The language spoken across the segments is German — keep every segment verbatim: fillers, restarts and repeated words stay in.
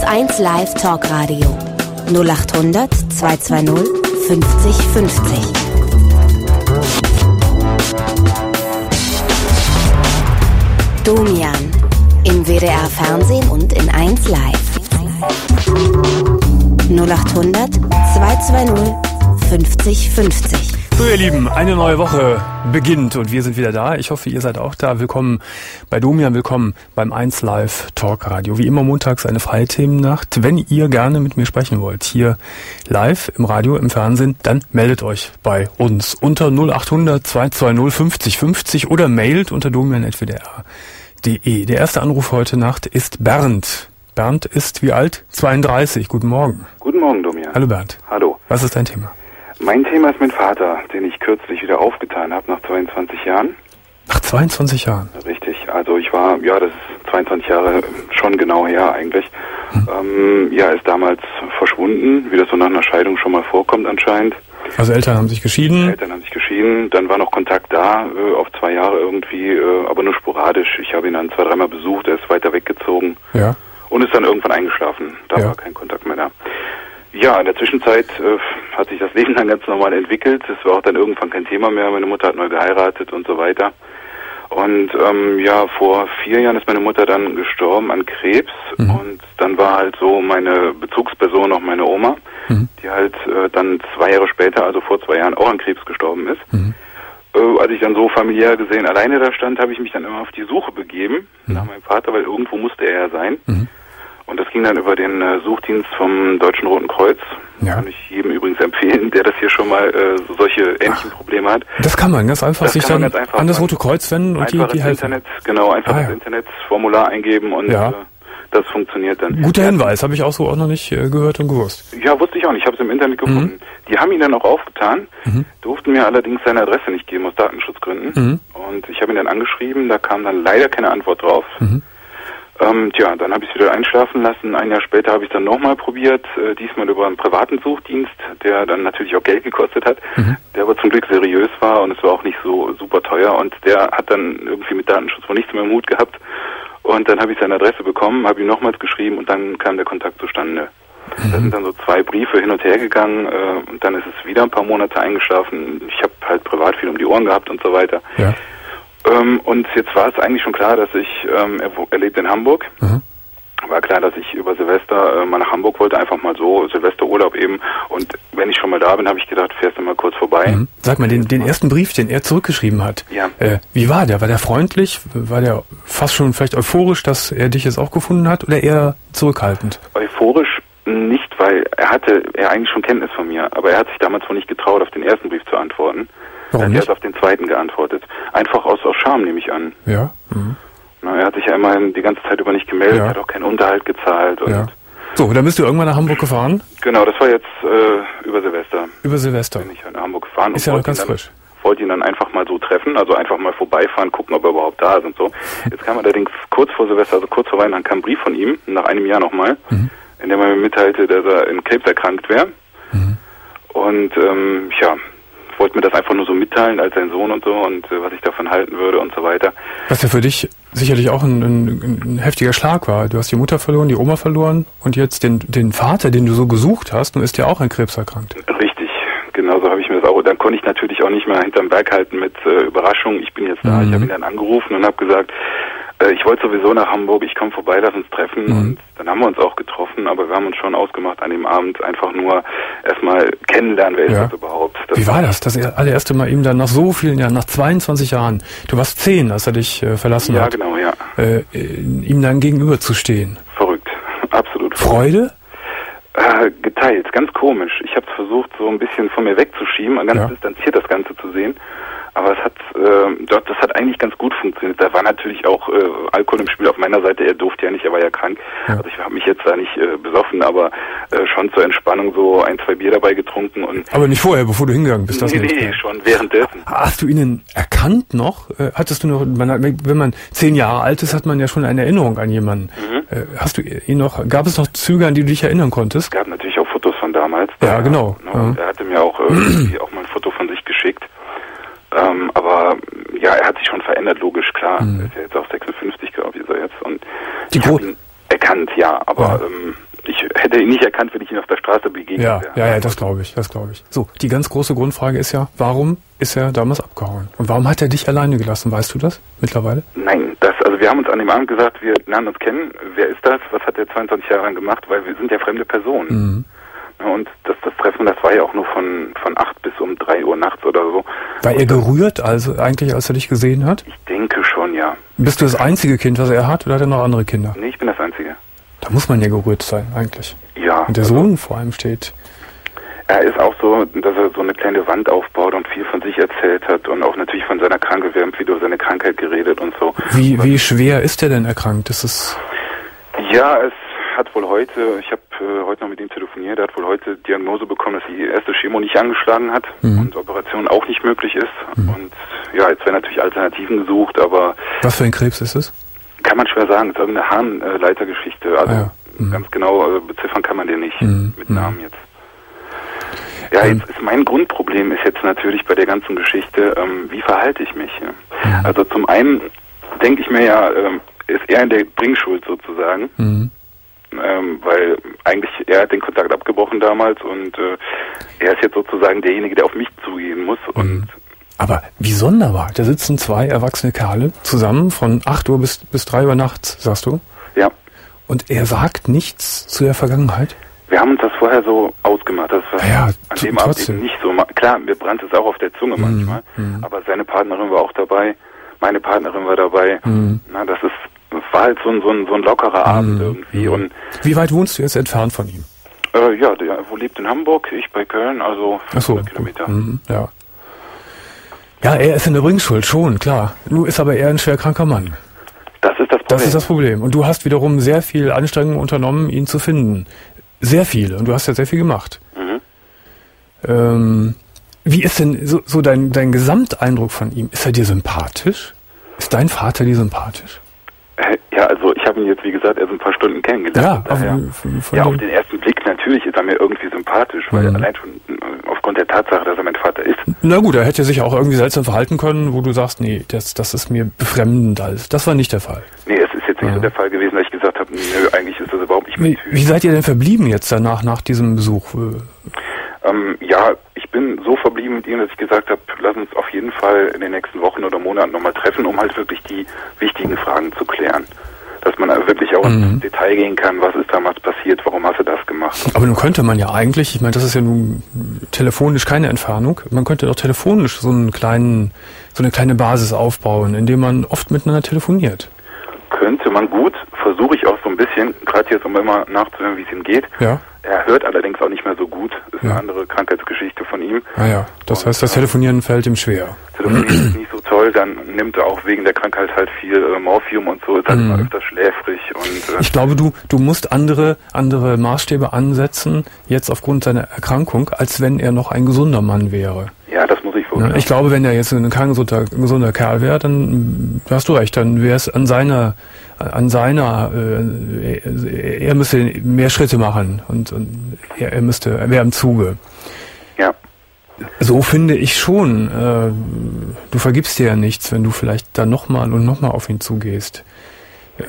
eins Live Talkradio null acht hundert zweihundertzweißig fünfzig fünfzig. Domian im W D R Fernsehen und in eins Live. null acht hundert zweihundertzweißig fünfzig fünfzig. So ihr Lieben, eine neue Woche beginnt und wir sind wieder da. Ich hoffe, ihr seid auch da. Willkommen bei Domian, willkommen beim eins Live Talkradio. Wie immer montags eine freie Themennacht. Wenn ihr gerne mit mir sprechen wollt, hier live im Radio, im Fernsehen, dann meldet euch bei uns unter null acht hundert zweihundertzweißig fünfzig fünfzig oder mailt unter domian at w d r punkt de. Der erste Anruf heute Nacht ist Bernd. Bernd ist wie alt? zweiunddreißig. Guten Morgen. Guten Morgen, Domian. Hallo Bernd. Hallo. Was ist dein Thema? Mein Thema ist mein Vater, den ich kürzlich wieder aufgetan habe, nach zweiundzwanzig Jahren. Nach zweiundzwanzig Jahren? Richtig. Also ich war, ja, das ist zweiundzwanzig Jahre schon genau her eigentlich. Hm. Ähm, ja, ist damals verschwunden, wie das so nach einer Scheidung schon mal vorkommt anscheinend. Also Eltern haben sich geschieden? Eltern haben sich geschieden, dann war noch Kontakt da, äh, auf zwei Jahre irgendwie, äh, aber nur sporadisch. Ich habe ihn dann zwei, dreimal besucht, er ist weiter weggezogen. Ja. Und ist dann irgendwann eingeschlafen. Da ja. war kein Kontakt mehr da. Ja, in der Zwischenzeit äh, hat sich das Leben dann ganz normal entwickelt. Es war auch dann irgendwann kein Thema mehr. Meine Mutter hat neu geheiratet und so weiter. Und ähm, ja, vor vier Jahren ist meine Mutter dann gestorben an Krebs. Mhm. Und dann war halt so meine Bezugsperson auch meine Oma, mhm. die halt äh, dann zwei Jahre später, also vor zwei Jahren, auch an Krebs gestorben ist. Mhm. Äh, als ich dann so familiär gesehen alleine da stand, habe ich mich dann immer auf die Suche begeben mhm. nach meinem Vater, weil irgendwo musste er ja sein. Mhm. Und das ging dann über den äh, Suchdienst vom Deutschen Roten Kreuz. Ja. Kann ich jedem übrigens empfehlen, der das hier schon mal äh, solche ähnlichen Ach, Probleme hat. Das kann man ganz einfach das sich dann einfach an das Rote Kreuz wenden und die, die helfen. Internet, genau, einfach ah, ja. das Internetformular eingeben und ja. äh, das funktioniert dann. Guter ja. Hinweis, habe ich auch so auch noch nicht äh, gehört und gewusst. Ja, wusste ich auch nicht, ich habe es im Internet gefunden. Mhm. Die haben ihn dann auch aufgetan, mhm. durften mir allerdings seine Adresse nicht geben aus Datenschutzgründen. Mhm. Und ich habe ihn dann angeschrieben, da kam dann leider keine Antwort drauf. Mhm. Ähm, tja, dann habe ich es wieder einschlafen lassen. Ein Jahr später habe ich es dann nochmal probiert, äh, diesmal über einen privaten Suchdienst, der dann natürlich auch Geld gekostet hat, mhm. der aber zum Glück seriös war und es war auch nicht so super teuer und der hat dann irgendwie mit Datenschutz wohl nichts mehr im Hut gehabt. Und dann habe ich seine Adresse bekommen, habe ihm nochmals geschrieben und dann kam der Kontakt zustande. Mhm. Da sind dann so zwei Briefe hin und her gegangen äh, und dann ist es wieder ein paar Monate eingeschlafen. Ich habe halt privat viel um die Ohren gehabt und so weiter. Ja. Ähm, und jetzt war es eigentlich schon klar, dass ich, ähm, er, er lebt in Hamburg, mhm. war klar, dass ich über Silvester äh, mal nach Hamburg wollte, einfach mal so, Silvesterurlaub eben. Und wenn ich schon mal da bin, habe ich gedacht, fährst du mal kurz vorbei. Mhm. Sag mal, den, den ersten Brief, den er zurückgeschrieben hat, ja. äh, wie war der? War der freundlich? War der fast schon vielleicht euphorisch, dass er dich jetzt auch gefunden hat oder eher zurückhaltend? Euphorisch nicht, weil er hatte er eigentlich schon Kenntnis von mir, aber er hat sich damals wohl nicht getraut, auf den ersten Brief zu antworten. Warum er nicht? hat auf den zweiten geantwortet. Einfach aus, aus Scham, nehme ich an. Ja. Mhm. Na, er hat sich ja immerhin die ganze Zeit über nicht gemeldet, ja. hat auch keinen Unterhalt gezahlt. Und ja. So, dann bist du irgendwann nach Hamburg gefahren? Genau, das war jetzt äh, über Silvester. Über Silvester. Bin ich nach Hamburg gefahren. Ist ja noch ganz frisch. Wollte ihn dann einfach mal so treffen, also einfach mal vorbeifahren, gucken, ob er überhaupt da ist und so. Jetzt kam allerdings kurz vor Silvester, also kurz vor Weihnachten, kam ein Brief von ihm, nach einem Jahr nochmal, mhm. in dem er mir mitteilte, dass er in Krebs erkrankt wäre. Mhm. Und ähm, ja, wollte mir das einfach nur so mitteilen als sein Sohn und so und äh, was ich davon halten würde und so weiter. Was ja für dich sicherlich auch ein, ein, ein heftiger Schlag war. Du hast die Mutter verloren, die Oma verloren und jetzt den, den Vater, den du so gesucht hast, nun ist ja auch an Krebs erkrankt. Richtig, genau so habe ich mir das auch. Dann konnte ich natürlich auch nicht mehr hinterm Berg halten mit äh, Überraschung. Ich bin jetzt da. Mhm. Ich habe ihn dann angerufen und habe gesagt, äh, ich wollte sowieso nach Hamburg, ich komme vorbei, lass uns treffen. Mhm. Und dann haben wir uns auch getroffen, aber wir haben uns schon ausgemacht an dem Abend einfach nur erstmal kennenlernen, wer ja. ist das überhaupt. Das Wie war das, das allererste Mal ihm dann nach so vielen Jahren, nach zweiundzwanzig Jahren, du warst zehn, als er dich äh, verlassen ja, hat. Ja, genau, ja. Äh, ihm dann gegenüber zu stehen. Verrückt, absolut verrückt. Freude? Äh, geteilt, ganz komisch. Ich habe es versucht, so ein bisschen von mir wegzuschieben und ganz ja. distanziert das Ganze zu sehen. Aber es hat, äh, das hat eigentlich ganz gut funktioniert. Da war natürlich auch äh, Alkohol im Spiel auf meiner Seite. Er durfte ja nicht, er war ja krank. Ja. Also ich habe mich jetzt da nicht äh, besoffen, aber äh, schon zur Entspannung so ein, zwei Bier dabei getrunken. Und aber nicht vorher, bevor du hingegangen bist? Das nee, nicht nee, schon währenddessen. Hast du ihn erkannt noch? Äh, hattest du noch, man, wenn man zehn Jahre alt ist, hat man ja schon eine Erinnerung an jemanden. Mhm. Äh, hast du ihn noch, gab es noch Züge, an die du dich erinnern konntest? Es gab natürlich auch Fotos von damals. Ja, genau. genau. Ja. Er hatte mir auch irgendwie auch mal ein Foto von sich geschickt. Ähm, aber ja, er hat sich schon verändert, logisch, klar. Mhm. Er ist ja jetzt auch sechsundfünfzig, glaube ich, ist er jetzt. Und die ich habe ihn erkannt, ja, aber ja. Ähm, hätte ihn nicht erkannt, wenn ich ihn auf der Straße begegnet ja, wäre. Ja, ja, das glaube ich, das glaube ich. So, die ganz große Grundfrage ist ja, warum ist er damals abgehauen? Und warum hat er dich alleine gelassen? Weißt du das mittlerweile? Nein, das, also wir haben uns an dem Abend gesagt, wir lernen uns kennen. Wer ist das? Was hat der zweiundzwanzig Jahre lang gemacht? Weil wir sind ja fremde Personen. Mhm. Und das, das Treffen, das war ja auch nur von, von acht bis um drei Uhr nachts oder so. War er gerührt, also eigentlich, als er dich gesehen hat? Ich denke schon, ja. Bist du das einzige Kind, was er hat, oder hat er noch andere Kinder? Nee, ich bin das Einzige. Da muss man ja gerührt sein, eigentlich. Ja. Und der Sohn vor allem steht. Er ist auch so, dass er so eine kleine Wand aufbaut und viel von sich erzählt hat und auch natürlich von seiner Krankheit. Wir haben viel über seine Krankheit geredet und so. Wie, wie schwer ist er denn erkrankt? Ist es... Ja, es hat wohl heute, ich habe äh, heute noch mit ihm telefoniert, er hat wohl heute Diagnose bekommen, dass die erste Chemo nicht angeschlagen hat mhm. und Operation auch nicht möglich ist. Mhm. Und ja, jetzt werden natürlich Alternativen gesucht, aber... Was für ein Krebs ist es? Kann man schwer sagen, es ist irgendeine Harnleitergeschichte. Also ah, ja. mhm. ganz genau äh, beziffern kann man den nicht mhm. mit Namen jetzt. Ja, ähm. jetzt ist mein Grundproblem ist jetzt natürlich bei der ganzen Geschichte, ähm, wie verhalte ich mich? Ja? Mhm. Also zum einen denke ich mir ja, ähm, ist er in der Bringschuld sozusagen. Mhm. Ähm, weil eigentlich er hat den Kontakt abgebrochen damals und äh, er ist jetzt sozusagen derjenige, der auf mich zugehen muss. Mhm. Und aber wie sonderbar, da sitzen zwei erwachsene Kerle zusammen von acht Uhr bis, bis drei Uhr nachts, sagst du? Ja. Und er sagt nichts zu der Vergangenheit? Wir haben uns das vorher so ausgemacht, das war ja, an dem Abend eben nicht so. Klar, mir brannte es auch auf der Zunge mhm. manchmal, mhm. aber seine Partnerin war auch dabei, meine Partnerin war dabei. Mhm. Na, das ist Das war halt so ein, so ein, so ein lockerer Abend mm, irgendwie. Mm. Und wie weit wohnst du jetzt entfernt von ihm? Äh, ja, der wo lebt in Hamburg, ich bei Köln, also fünfhundert Kilometer. Mm, ja. ja, er ist in der Bringschuld, schon, klar. Nur ist aber eher ein schwerkranker Mann. Das ist das Problem. Das ist das Problem. Und du hast wiederum sehr viel Anstrengung unternommen, ihn zu finden. Sehr viel. Und du hast ja sehr viel gemacht. Mhm. Ähm, wie ist denn so, so dein, dein Gesamteindruck von ihm? Ist er dir sympathisch? Ist dein Vater dir sympathisch? Ja, also ich habe ihn jetzt, wie gesagt, erst ein paar Stunden kennengelernt. Ja, auf, ja, auf den ersten Blick natürlich ist er mir irgendwie sympathisch, weil mhm. allein schon aufgrund der Tatsache, dass er mein Vater ist. Na gut, er hätte sich auch irgendwie seltsam verhalten können, wo du sagst, nee, das, das ist mir befremdend alles. Das war nicht der Fall. Nee, es ist jetzt nicht ja. so der Fall gewesen, dass ich gesagt habe, nö, eigentlich ist das überhaupt nicht mein Typ. Wie seid ihr denn verblieben jetzt danach, nach diesem Besuch? Ähm, ja, ich bin so verblieben mit ihm, dass ich gesagt habe, lass uns auf jeden Fall in den nächsten Wochen oder Monaten nochmal treffen, um halt wirklich die wichtigen Fragen zu klären. Dass man wirklich auch mhm. ins Detail gehen kann, was ist damals passiert, warum hast du das gemacht. Aber nun könnte man ja eigentlich, ich meine, das ist ja nun telefonisch keine Entfernung, man könnte doch telefonisch so einen kleinen, so eine kleine Basis aufbauen, indem man oft miteinander telefoniert. Könnte man gut, versuche ich auch so ein bisschen, gerade jetzt, um immer nachzuhören, wie es ihm geht. Ja. Er hört allerdings auch nicht mehr so gut. Das ist ja. eine andere Krankheitsgeschichte von ihm. Ah ja, das und heißt, das Telefonieren fällt ihm schwer. Telefonieren ist nicht so toll, dann nimmt er auch wegen der Krankheit halt viel äh, Morphium und so, ist halt mhm. immer öfter schläfrig. Und, äh, ich glaube, du, du musst andere, andere Maßstäbe ansetzen, jetzt aufgrund seiner Erkrankung, als wenn er noch ein gesunder Mann wäre. Ja, das muss ich wohl. Ja, ich glaube, wenn er jetzt ein kein gesunder, gesunder Kerl wäre, dann hast du recht, dann wäre es an seiner an seiner, äh, er, er müsste mehr Schritte machen und, und er, er müsste, er wäre im Zuge. Ja. So finde ich schon. Äh, du vergibst dir ja nichts, wenn du vielleicht dann nochmal und nochmal auf ihn zugehst. Äh,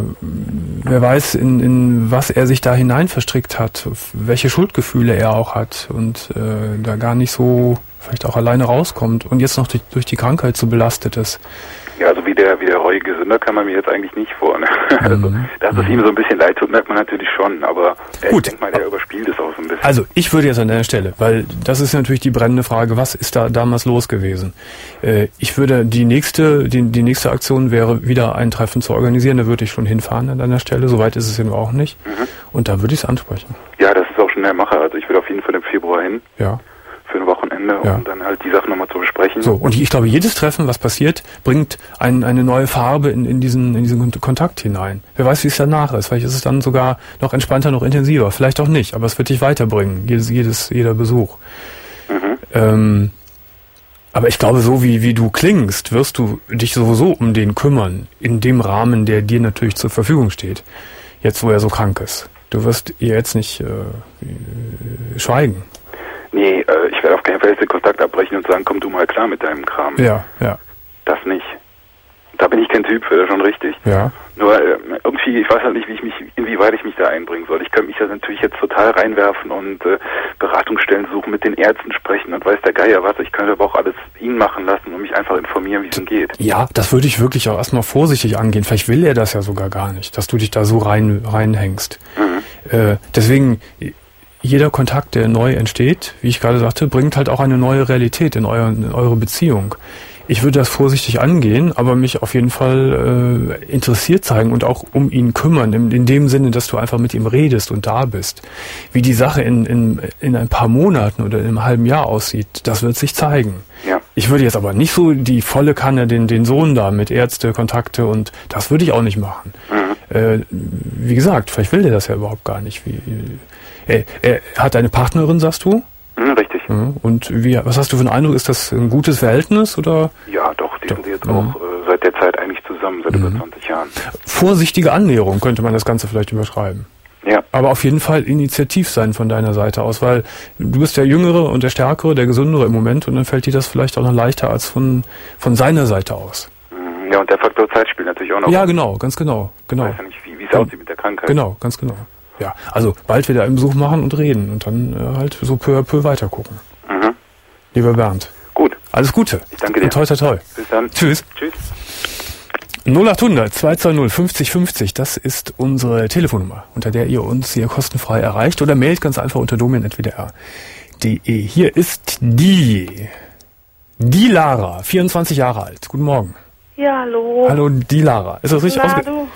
wer weiß, in, in was er sich da hinein verstrickt hat, welche Schuldgefühle er auch hat und äh, da gar nicht so vielleicht auch alleine rauskommt und jetzt noch durch, durch die Krankheit so belastet ist. Ja, also wie der, wie der reuige Sünder kann man mir jetzt eigentlich nicht vor. Ne? Also, dass es ihm so ein bisschen leid tut, merkt man natürlich schon, aber ja, ich denke mal, der überspielt es auch so ein bisschen. Also ich würde jetzt an der Stelle, weil das ist natürlich die brennende Frage, was ist da damals los gewesen? Äh, ich würde, die nächste, die, die nächste Aktion wäre, wieder ein Treffen zu organisieren, da würde ich schon hinfahren an deiner Stelle, soweit ist es eben auch nicht. Mhm. Und da würde ich es ansprechen. Ja, das ist auch schon der Macher, also ich würde auf jeden Fall im Februar hin. Ja. Für ein Wochenende, um ja. dann halt die Sachen nochmal zu besprechen. So, und ich glaube, jedes Treffen, was passiert, bringt ein, eine neue Farbe in, in, diesen, in diesen Kontakt hinein. Wer weiß, wie es danach ist. Vielleicht ist es dann sogar noch entspannter, noch intensiver. Vielleicht auch nicht, aber es wird dich weiterbringen, jedes, jedes, jeder Besuch. Mhm. Ähm, aber ich glaube, so wie, wie du klingst, wirst du dich sowieso um den kümmern, in dem Rahmen, der dir natürlich zur Verfügung steht. Jetzt, wo er so krank ist. Du wirst ihr jetzt nicht äh, schweigen. Nee, äh, ich werde auf keinen Fall den Kontakt abbrechen und sagen, komm du mal klar mit deinem Kram. Ja, ja. Das nicht. Da bin ich kein Typ für, das ist schon richtig. Ja. Nur äh, irgendwie, ich weiß halt nicht, wie ich mich, inwieweit ich mich da einbringen soll. Ich könnte mich da natürlich jetzt total reinwerfen und äh, Beratungsstellen suchen, mit den Ärzten sprechen und weiß der Geier was. Ich könnte aber auch alles ihn machen lassen und mich einfach informieren, wie es ihm geht. Ja, das würde ich wirklich auch erstmal vorsichtig angehen. Vielleicht will er das ja sogar gar nicht, dass du dich da so rein reinhängst. Mhm. Äh, deswegen, jeder Kontakt, der neu entsteht, wie ich gerade sagte, bringt halt auch eine neue Realität in, euer, in eure Beziehung. Ich würde das vorsichtig angehen, aber mich auf jeden Fall äh, interessiert zeigen und auch um ihn kümmern, in, in dem Sinne, dass du einfach mit ihm redest und da bist. Wie die Sache in, in, in ein paar Monaten oder in einem halben Jahr aussieht, das wird sich zeigen. Ja. Ich würde jetzt aber nicht so die volle Kanne, den, den Sohn da mit Ärzte, Kontakte und das würde ich auch nicht machen. Mhm. Äh, wie gesagt, vielleicht will der das ja überhaupt gar nicht. Wie, er, er hat eine Partnerin, sagst du? Mhm, richtig. Und wie, was hast du für einen Eindruck? Ist das ein gutes Verhältnis oder? Ja, doch, die sind jetzt auch äh, seit der Zeit eigentlich zusammen, seit mhm. über zwanzig Jahren. Vorsichtige Annäherung könnte man das Ganze vielleicht überschreiben. Ja. Aber auf jeden Fall initiativ sein von deiner Seite aus, weil du bist der Jüngere und der Stärkere, der Gesündere im Moment und dann fällt dir das vielleicht auch noch leichter als von, von seiner Seite aus. Ja, und der Faktor Zeit spielt natürlich auch noch. Ja, genau, ganz genau. genau. Ich weiß ja nicht, wie es aussieht mit der Krankheit. Genau, ganz genau. Ja, also bald wieder einen Besuch machen und reden und dann äh, halt so peu à peu weiter gucken. Mhm. Lieber Bernd. Gut. Alles Gute. Ich danke dir. Und toi, toi, toi. Bis dann. Tschüss. Tschüss. null acht hundert zwei zwei null fünfzig fünfzig, das ist unsere Telefonnummer, unter der ihr uns hier kostenfrei erreicht oder mailt ganz einfach unter domian punkt w d r punkt d e. Hier ist die, die Lara, vierundzwanzig Jahre alt. Guten Morgen. Ja, hallo. Hallo, die Lara. Ist das richtig, Na, ausge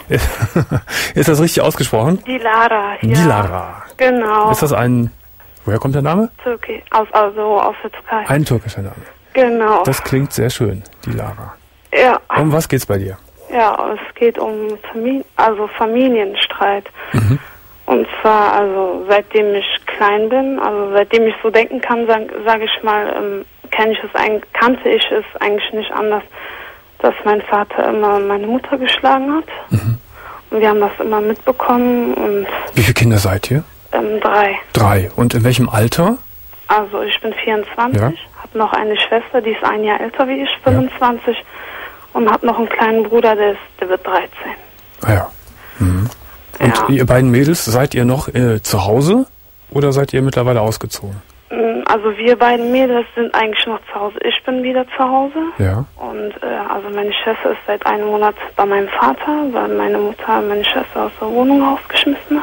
ist das richtig ausgesprochen? Die Lara, ja. Die Lara. Genau. Ist das ein, woher kommt der Name? Türkei, aus, also aus der Türkei. Ein türkischer Name. Genau. Das klingt sehr schön, die Lara. Ja. Um was geht's bei dir? Ja, es geht um Familie, also Familienstreit. Mhm. Und zwar, also seitdem ich klein bin, also seitdem ich so denken kann, sage sag ich mal, ähm, kenn ich es, kannte ich es eigentlich nicht anders, dass mein Vater immer meine Mutter geschlagen hat. Mhm. Und wir haben das immer mitbekommen. Und wie viele Kinder seid ihr? Ähm, drei. Drei. Und in welchem Alter? Also ich bin vierundzwanzig, ja. habe noch eine Schwester, die ist ein Jahr älter wie ich, fünfundzwanzig. Ja. Und habe noch einen kleinen Bruder, der, ist, der wird dreizehn. Ah ja. Mhm. Und ja. Ihr beiden Mädels, seid ihr noch äh, zu Hause oder seid ihr mittlerweile ausgezogen? Also wir beiden Mädels sind eigentlich noch zu Hause. Ich bin wieder zu Hause. Ja. Und äh, also meine Schwester ist seit einem Monat bei meinem Vater, weil meine Mutter meine Schwester aus der Wohnung rausgeschmissen hat.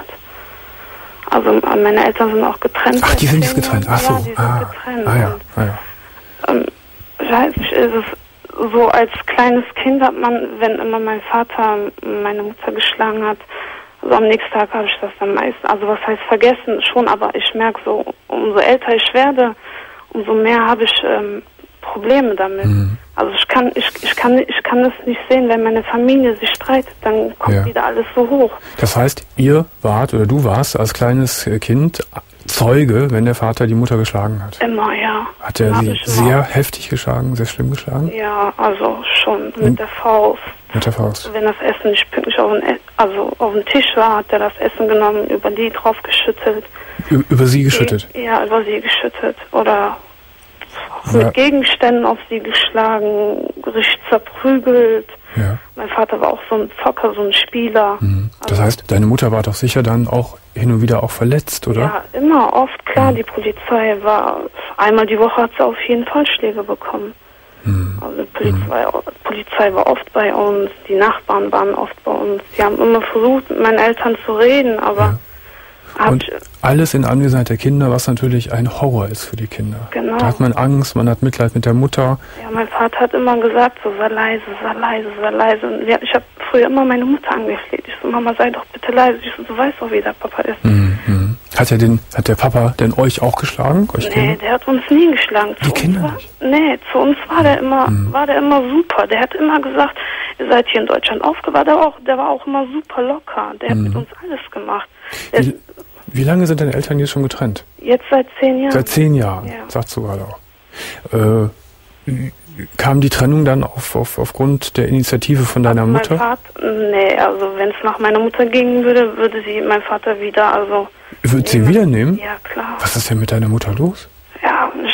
Also meine Eltern sind auch getrennt. Ach, die sind jetzt getrennt. Ach so. Ja, die sind ah. getrennt. Ah ja. Ah, ja. Und, ähm, ich weiß nicht, ist es so als kleines Kind hat man, wenn immer mein Vater meine Mutter geschlagen hat, also am nächsten Tag habe ich das dann meist, also was heißt vergessen schon, aber ich merke so, umso älter ich werde, umso mehr habe ich ähm, Probleme damit. Mhm. Also ich kann, ich, ich kann, ich kann das nicht sehen, wenn meine Familie sich streitet, dann kommt ja. wieder alles so hoch. Das heißt, ihr wart oder du warst als kleines Kind Zeuge, wenn der Vater die Mutter geschlagen hat? Immer, ja. Hat er sie sehr heftig geschlagen, sehr schlimm geschlagen? Ja, also schon mit Und der Faust. Mit der Faust. Wenn das Essen nicht pünktlich auf den, also auf den Tisch war, hat er das Essen genommen, über die drauf geschüttet. Ü- über sie geschüttet? Ja, über sie geschüttet. Oder ja. mit Gegenständen auf sie geschlagen, richtig zerprügelt. Ja. Mein Vater war auch so ein Zocker, so ein Spieler. Mhm. Das also, heißt, deine Mutter war doch sicher dann auch hin und wieder auch verletzt, oder? Ja, immer, oft, klar. Mhm. Die Polizei war, einmal die Woche hat sie auf jeden Fall Schläge bekommen. Mhm. Also die Polizei, mhm. Polizei war oft bei uns, die Nachbarn waren oft bei uns. Die haben immer versucht, mit meinen Eltern zu reden, aber... Ja. Und alles in Anwesenheit der Kinder, was natürlich ein Horror ist für die Kinder. Genau. Da hat man Angst, man hat Mitleid mit der Mutter. Ja, mein Vater hat immer gesagt, so sei leise, sei leise, sei leise. Und ich habe früher immer meine Mutter angefleht. Ich so, Mama, sei doch bitte leise. Ich so, du weißt doch, wie der Papa ist. Mhm. Hat, er den, hat der Papa denn euch auch geschlagen? Euch nee, Kinder? Der hat uns nie geschlagen. Die zu Kinder war, nicht? Nee, zu uns war der immer, mhm. war der immer super. Der hat immer gesagt, ihr seid hier in Deutschland aufgewacht. Der war auch, der war auch immer super locker. Der hat mhm. mit uns alles gemacht. Der Wie, Wie lange sind deine Eltern jetzt schon getrennt? Jetzt seit zehn Jahren. Seit zehn Jahren, ja. Sagst du gerade auch. Äh, kam die Trennung dann auf, auf, aufgrund der Initiative von deiner also Mutter? Mein Vater, nee, also wenn es nach meiner Mutter gehen würde, würde sie mein Vater wieder, also... Würde sie wieder nehmen? Ja, klar. Was ist denn mit deiner Mutter los? Ja, ich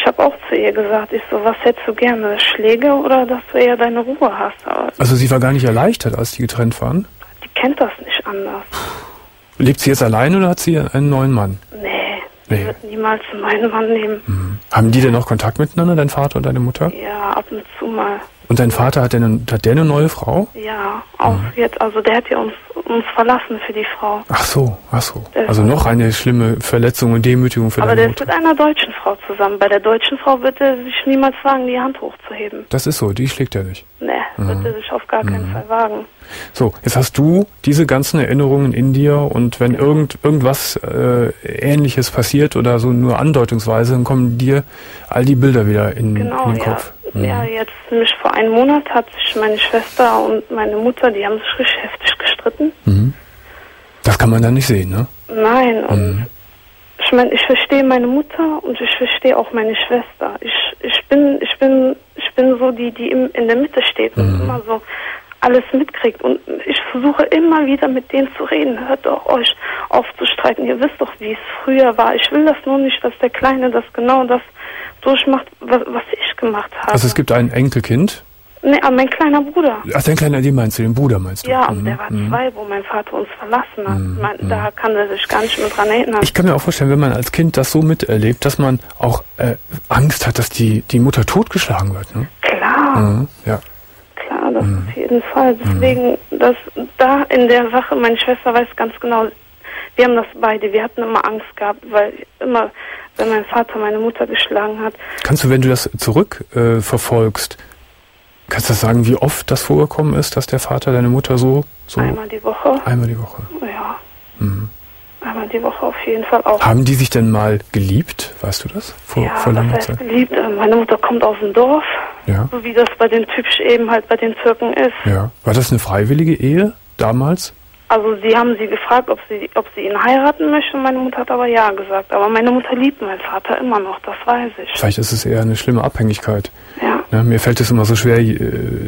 ich habe auch zu ihr gesagt, ich so, was hättest du gerne, Schläge oder dass du eher deine Ruhe hast? Aber also sie war gar nicht erleichtert, als die getrennt waren? die kennt das nicht anders. Lebt sie jetzt allein oder hat sie einen neuen Mann? Nee, Nee. sie wird niemals einen Mann nehmen. Mhm. Haben die denn noch Kontakt miteinander, dein Vater und deine Mutter? Ja, ab und zu mal. Und dein Vater, hat der eine, hat der eine neue Frau? Ja, auch jetzt, also der hat ja uns, uns verlassen für die Frau. Ach so, ach so. Der- Also noch eine schlimme Verletzung und Demütigung für Aber deine der ist Mutter. mit einer deutschen Frau zusammen. Bei der deutschen Frau wird er sich niemals wagen, die Hand hochzuheben. Das ist so, die schlägt er nicht. Nee, wird er sich auf gar keinen Fall wagen. So, jetzt hast du diese ganzen Erinnerungen in dir und wenn irgend, irgendwas äh, Ähnliches passiert oder so nur andeutungsweise, dann kommen dir all die Bilder wieder in, Genau, in den ja. Kopf. Mhm. Ja, jetzt nämlich vor einem Monat hat sich meine Schwester und meine Mutter, die haben sich richtig heftig gestritten. Mhm. Das kann man dann nicht sehen, ne? Nein, und Mhm. ich meine, ich verstehe meine Mutter und ich verstehe auch meine Schwester. Ich, ich bin, ich bin, ich bin so die, die im, in der Mitte steht und immer so alles mitkriegt. Und ich versuche immer wieder mit denen zu reden. Hört doch euch auf zu streiten. Ihr wisst doch, wie es früher war. Ich will das nur nicht, dass der Kleine das genau das durchmacht, was, was ich gemacht habe. Also es gibt ein Enkelkind. Nee, aber mein kleiner Bruder. Ach, dein kleiner, den meinst du, den Bruder meinst du? Ja, Mhm. der war Mhm. zwei, wo mein Vater uns verlassen hat. Man, da kann er sich gar nicht mehr dran erinnern. Ich kann mir auch vorstellen, wenn man als Kind das so miterlebt, dass man auch äh, Angst hat, dass die, die Mutter totgeschlagen wird. Ne? Klar. Mhm. Ja. Klar, das auf jeden Fall. Deswegen, das da in der Sache, meine Schwester weiß ganz genau, wir haben das beide, wir hatten immer Angst gehabt, weil immer, wenn mein Vater meine Mutter geschlagen hat, Kannst du, wenn du das zurück äh, verfolgst, kannst du das sagen, wie oft das vorgekommen ist, dass der Vater deine Mutter so... so einmal die Woche, einmal die Woche. ja, Mhm. einmal die Woche auf jeden Fall auch. Haben die sich denn mal geliebt? Weißt du das? Vor, Ja, vor das langer heißt Zeit? geliebt. Äh, Meine Mutter kommt aus dem Dorf, Ja, so wie das bei den typisch eben halt bei den Türken ist. ja. War das eine freiwillige Ehe damals? Also sie haben sie gefragt, ob sie ob sie ihn heiraten möchte. Meine Mutter hat aber ja gesagt. Aber meine Mutter liebt meinen Vater immer noch, das weiß ich. Vielleicht ist es eher eine schlimme Abhängigkeit. Ja. Ja, mir fällt es immer so schwer äh,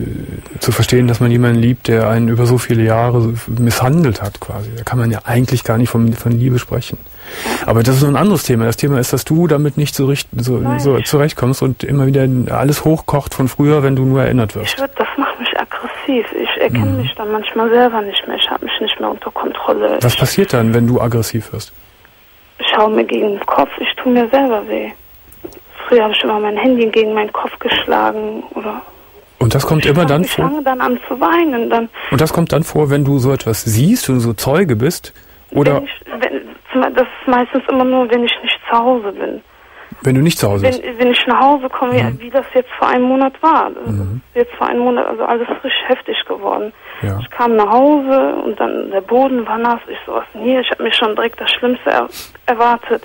zu verstehen, dass man jemanden liebt, der einen über so viele Jahre so misshandelt hat quasi. Da kann man ja eigentlich gar nicht von, von Liebe sprechen. Aber das ist so ein anderes Thema. Das Thema ist, dass du damit nicht so, richt, so, Nein. so zurechtkommst und immer wieder alles hochkocht von früher, wenn du nur erinnert Ich wirst. würd, das macht mich aggressiv. Ich erkenne mich dann manchmal selber nicht mehr. Ich habe mich nicht mehr unter Kontrolle. Was passiert dann, wenn du aggressiv wirst? Ich schaue mir gegen den Kopf. Ich tue mir selber weh. Früher habe ich immer mein Handy gegen meinen Kopf geschlagen oder. Und das kommt ich immer fang- dann Ich vor? fange dann an zu weinen. Dann Und das kommt dann vor, wenn du so etwas siehst und so Zeuge bist? Oder wenn ich, wenn, zum- das ist meistens immer nur, wenn ich nicht zu Hause bin. wenn du nicht zu Hause Wenn, bist? wenn ich nach Hause komme, Mhm. wie das jetzt vor einem Monat war. Das ist Jetzt vor einem Monat, also alles frisch heftig geworden. Ja. Ich kam nach Hause und dann der Boden war nass. Ich so, was denn hier? Ich habe mir schon direkt das Schlimmste er erwartet.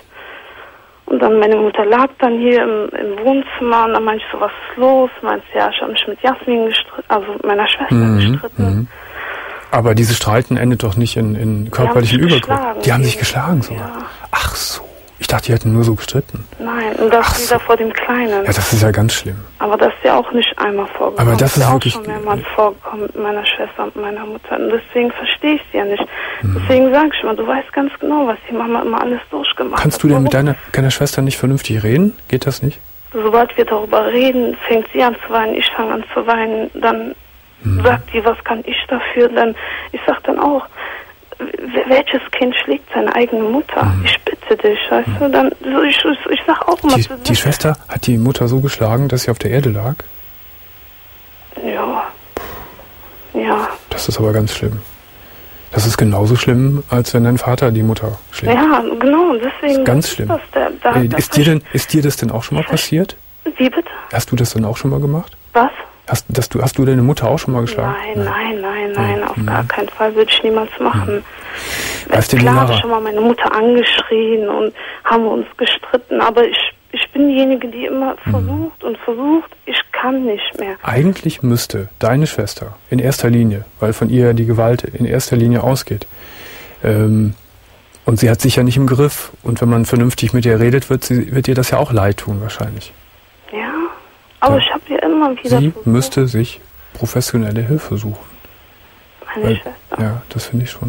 Und dann meine Mutter lag dann hier im, im Wohnzimmer und dann meinte ich so, was ist los? Meinte sie, ja, ich habe mich mit Jasmin gestritten, also mit meiner Schwester Mhm, gestritten. mhm. Aber dieses Streiten endet doch nicht in, in körperlichen sich Übergriff. geschlagen. Die haben sich geschlagen sogar. Ja. Ach so. Ich dachte, die hätten nur so gestritten. Nein, und das Ach so. wieder vor dem Kleinen. Ja, das ist ja ganz schlimm. Aber das ist ja auch nicht einmal vorgekommen. Aber das ist ja wirklich- auch schon mehrmals vorgekommen mit meiner Schwester und meiner Mutter. Und deswegen verstehe ich sie ja nicht. Mhm. Deswegen sage ich mal, du weißt ganz genau, was die Mama immer alles durchgemacht hat. Kannst du denn mit Warum? deiner, deiner Schwester nicht vernünftig reden? Geht das nicht? Sobald wir darüber reden, fängt sie an zu weinen, ich fange an zu weinen. Dann Mhm. sagt die, was kann ich dafür? Dann, ich sag dann auch, w- welches Kind schlägt seine eigene Mutter? Mhm. Ich bitte dich, weißt du? Dann, so, ich, ich, ich sag auch immer Die, zu die Schwester hat die Mutter so geschlagen, dass sie auf der Erde lag? Ja. Ja. Das ist aber ganz schlimm. Das ist genauso schlimm, als wenn dein Vater die Mutter schlägt. Ja, genau, deswegen. Ganz das schlimm. Das, da, da, Äh, das ist, dir denn, ist dir das denn auch schon mal passiert? Wie bitte? Hast du das denn auch schon mal gemacht? Was? Hast, dass du, hast du deine Mutter auch schon mal geschlagen? Nein, nein, nein, nein, auf Mhm. gar keinen Fall würde ich niemals machen. Weißt du, Klar habe Lara- ich schon mal meine Mutter angeschrien und haben wir uns gestritten, aber ich, ich bin diejenige, die immer Mhm. versucht und versucht, ich kann nicht mehr. Eigentlich müsste deine Schwester in erster Linie, weil von ihr die Gewalt in erster Linie ausgeht, ähm, und sie hat sich ja nicht im Griff, und wenn man vernünftig mit ihr redet, wird, sie, wird ihr das ja auch leid tun wahrscheinlich. Ja, aber Ja. ich habe ihr immer wieder Sie versucht, müsste sich professionelle Hilfe suchen. meine Weil, Schwester. ja, das finde ich schon.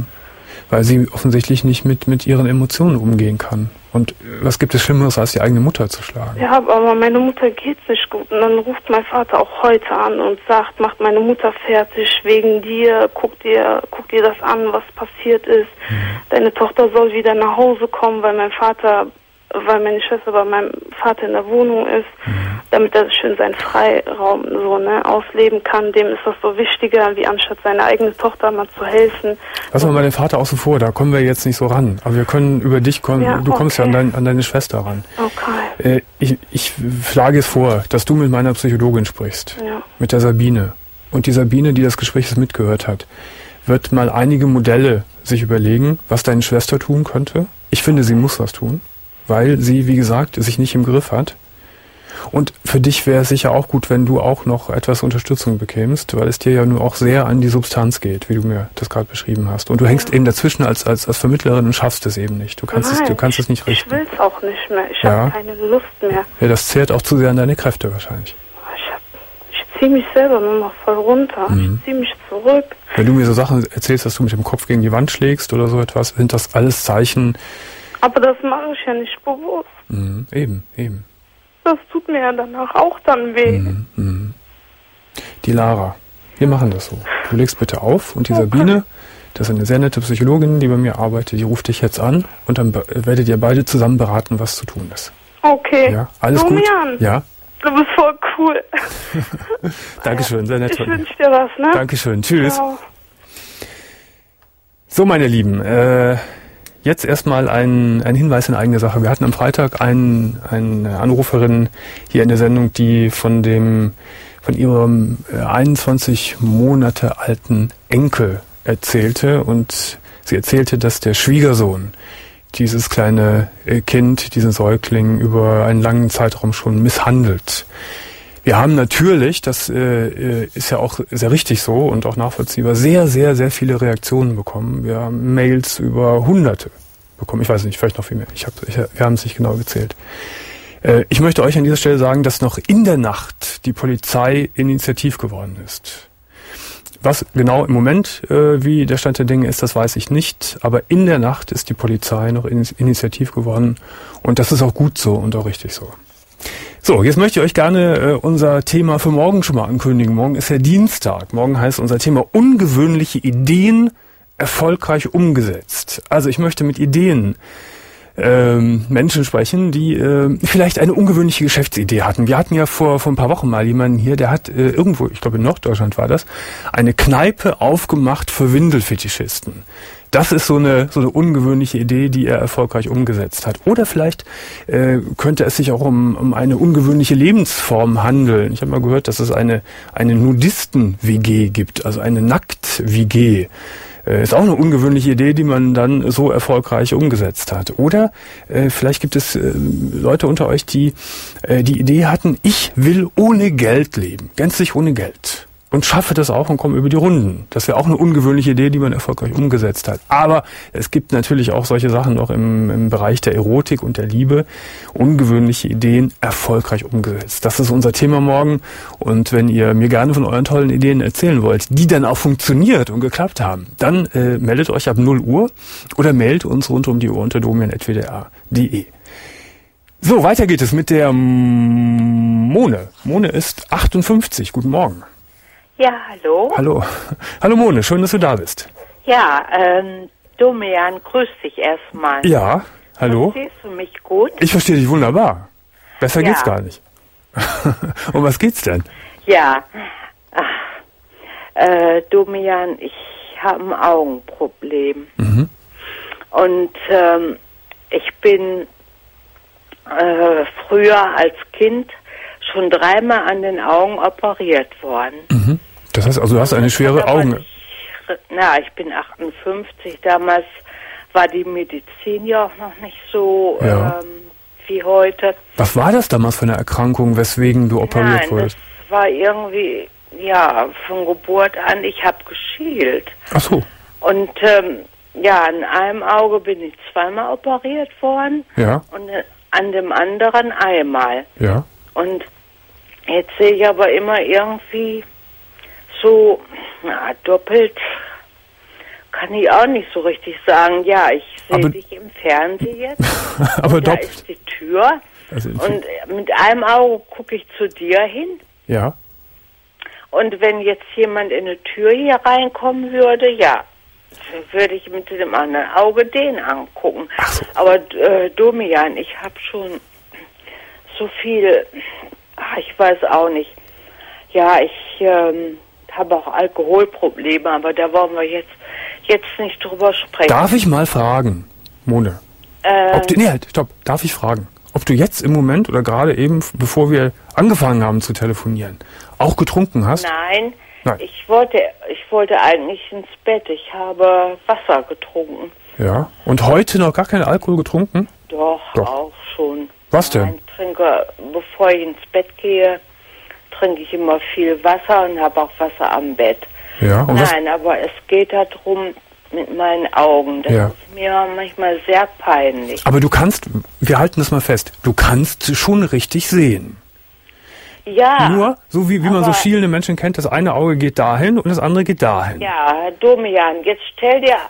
weil sie offensichtlich nicht mit, mit ihren Emotionen umgehen kann. Und was gibt es Schlimmeres, als die eigene Mutter zu schlagen? Ja, aber meine Mutter geht's nicht gut. Und dann ruft mein Vater auch heute an und sagt, macht meine Mutter fertig wegen dir, guck dir, guck dir das an, was passiert ist. Mhm. Deine Tochter soll wieder nach Hause kommen, weil mein Vater, weil meine Schwester bei meinem Vater in der Wohnung ist, mhm. damit er schön seinen Freiraum so ne ausleben kann. Dem ist das so wichtiger, wie anstatt seine eigene Tochter mal zu helfen. Lass mal den Vater außen vor, da kommen wir jetzt nicht so ran. Aber wir können über dich kommen, ja, du kommst okay. ja an, dein, an deine Schwester ran. Okay. Äh, ich, ich schlage es vor, dass du mit meiner Psychologin sprichst, ja. mit der Sabine. Und die Sabine, die das Gespräch mitgehört hat, wird mal einige Modelle sich überlegen, was deine Schwester tun könnte. Ich finde, sie muss was tun, weil sie, wie gesagt, sich nicht im Griff hat. Und für dich wäre es sicher auch gut, wenn du auch noch etwas Unterstützung bekämst, weil es dir ja nur auch sehr an die Substanz geht, wie du mir das gerade beschrieben hast. Und du hängst ja. eben dazwischen als, als, als Vermittlerin und schaffst es eben nicht. Du kannst, Nein, es, du kannst es nicht richten. Ich will es auch nicht mehr. Ich ja. habe keine Lust mehr. Ja, das zehrt auch zu sehr an deine Kräfte wahrscheinlich. Ich, hab, ich ziehe mich selber nur noch voll runter. Mhm. Ich ziehe mich zurück. Wenn du mir so Sachen erzählst, dass du mit dem Kopf gegen die Wand schlägst oder so etwas, sind das alles Zeichen. Aber das mache ich ja nicht bewusst. Mhm. Eben, eben. Das tut mir ja danach auch dann weh. Mhm, mh. Die Lara, wir machen das so. Du legst bitte auf und die okay. Sabine, das ist eine sehr nette Psychologin, die bei mir arbeitet, die ruft dich jetzt an und dann werdet ihr beide zusammen beraten, was zu tun ist. Okay. Ja, alles Domian, gut? Ja. Du bist voll cool. Dankeschön, sehr nett. Ich wünsche dir was, ne? Dankeschön, tschüss. Ciao. So, meine Lieben, äh, jetzt erstmal ein, ein Hinweis in eigene Sache. Wir hatten am Freitag ein, eine Anruferin hier in der Sendung, die von dem, von ihrem einundzwanzig Monate alten Enkel erzählte und sie erzählte, dass der Schwiegersohn dieses kleine Kind, diesen Säugling über einen langen Zeitraum schon misshandelt. Wir haben natürlich, das äh, ist ja auch sehr richtig so und auch nachvollziehbar, sehr, sehr, sehr viele Reaktionen bekommen. Wir haben Mails über Hunderte bekommen. Ich weiß nicht, vielleicht noch viel mehr. Ich hab, ich, wir haben es nicht genau gezählt. Äh, ich möchte euch an dieser Stelle sagen, dass noch in der Nacht die Polizei initiativ geworden ist. Was genau im Moment, äh, wie der Stand der Dinge ist, das weiß ich nicht. Aber in der Nacht ist die Polizei noch in, initiativ geworden. Und das ist auch gut so und auch richtig so. So, jetzt möchte ich euch gerne äh, unser Thema für morgen schon mal ankündigen. Morgen ist ja Dienstag. Morgen heißt unser Thema ungewöhnliche Ideen erfolgreich umgesetzt. Also ich möchte mit Ideen ähm, Menschen sprechen, die äh, vielleicht eine ungewöhnliche Geschäftsidee hatten. Wir hatten ja vor, vor ein paar Wochen mal jemanden hier, der hat äh, irgendwo, ich glaube in Norddeutschland war das, eine Kneipe aufgemacht für Windelfetischisten. Das ist so eine so eine ungewöhnliche Idee, die er erfolgreich umgesetzt hat. Oder vielleicht äh, könnte es sich auch um, um eine ungewöhnliche Lebensform handeln. Ich habe mal gehört, dass es eine eine Nudisten-W G gibt, also eine Nackt-W G. Äh, ist auch eine ungewöhnliche Idee, die man dann so erfolgreich umgesetzt hat. Oder äh, vielleicht gibt es äh, Leute unter euch, die äh, die Idee hatten, ich will ohne Geld leben, gänzlich ohne Geld. Und schaffe das auch und komme über die Runden. Das wäre auch eine ungewöhnliche Idee, die man erfolgreich umgesetzt hat. Aber es gibt natürlich auch solche Sachen noch im, im Bereich der Erotik und der Liebe. Ungewöhnliche Ideen erfolgreich umgesetzt. Das ist unser Thema morgen. Und wenn ihr mir gerne von euren tollen Ideen erzählen wollt, die dann auch funktioniert und geklappt haben, dann äh, meldet euch ab null Uhr oder meldet uns rund um die Uhr unter domian at w d r punkt d e. So, weiter geht es mit der Mone. Mone ist achtundfünfzig. Guten Morgen. Ja, hallo. Hallo. Hallo Mone, schön, dass du da bist. Ja, ähm, Domian, grüß dich erstmal. Ja, hallo. Verstehst du mich gut? Ich verstehe dich wunderbar. Besser ja. geht's gar nicht. Um was geht's denn? Ja, ach, äh, Domian, ich habe ein Augenproblem. Mhm. Und ähm, ich bin äh, früher als Kind schon dreimal an den Augen operiert worden. Mhm. Das heißt also, du hast eine schwere Augen... Ich, na, ich bin achtundfünfzig. Damals war die Medizin ja auch noch nicht so ja. ähm, wie heute. Was war das damals für eine Erkrankung, weswegen du operiert Nein, wurdest? Das war irgendwie, ja, von Geburt an, ich habe geschielt. Ach so. Und ähm, ja, an einem Auge bin ich zweimal operiert worden. Ja. Und an dem anderen einmal. Ja. Und jetzt sehe ich aber immer irgendwie so, na, doppelt kann ich auch nicht so richtig sagen. Ja, ich sehe Aber- dich im Fernsehen jetzt. Aber und da dopp- ist die Tür. Also, Und mit einem Auge gucke ich zu dir hin. ja. Und wenn jetzt jemand in eine Tür hier reinkommen würde, ja, würde ich mit dem anderen Auge den angucken. Ach so. Aber äh, Domian, ich habe schon so viel, ach, ich weiß auch nicht. Ja, ich ähm, habe auch Alkoholprobleme, aber da wollen wir jetzt jetzt nicht drüber sprechen. Darf ich mal fragen, Mone? äh, Ob du, nee, halt, stopp. Darf ich fragen, ob du jetzt im Moment oder gerade eben, bevor wir angefangen haben zu telefonieren, auch getrunken hast? Nein, Nein. ich wollte ich wollte eigentlich ins Bett. Ich habe Wasser getrunken. Ja. Und heute noch gar keinen Alkohol getrunken? Doch, Doch. auch schon. Was denn? Nein, ich trinke, bevor ich ins Bett gehe, trinke ich immer viel Wasser und habe auch Wasser am Bett. Ja. Und was? Nein, aber es geht darum mit meinen Augen. Das Ja. ist mir manchmal sehr peinlich. Aber du kannst, wir halten das mal fest, du kannst schon richtig sehen. Ja. Nur, so wie, wie man so aber- schielende Menschen kennt, das eine Auge geht dahin und das andere geht dahin. Ja, Herr Domian, jetzt stell dir...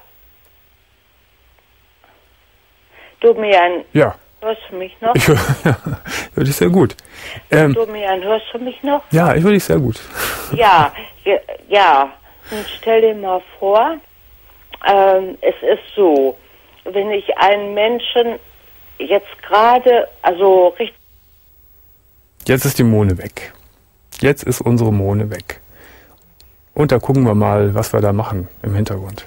Domian, Ja. hörst du mich noch? Ich höre ja, hör dich sehr gut. Ähm, Domian, hörst du mich noch? ja, ich höre dich sehr gut. Ja, ja, ja. Und stell dir mal vor, ähm, es ist so, wenn ich einen Menschen jetzt gerade, also richtig, Jetzt ist die Mone weg. Jetzt ist unsere Mone weg. Und da gucken wir mal, was wir da machen im Hintergrund.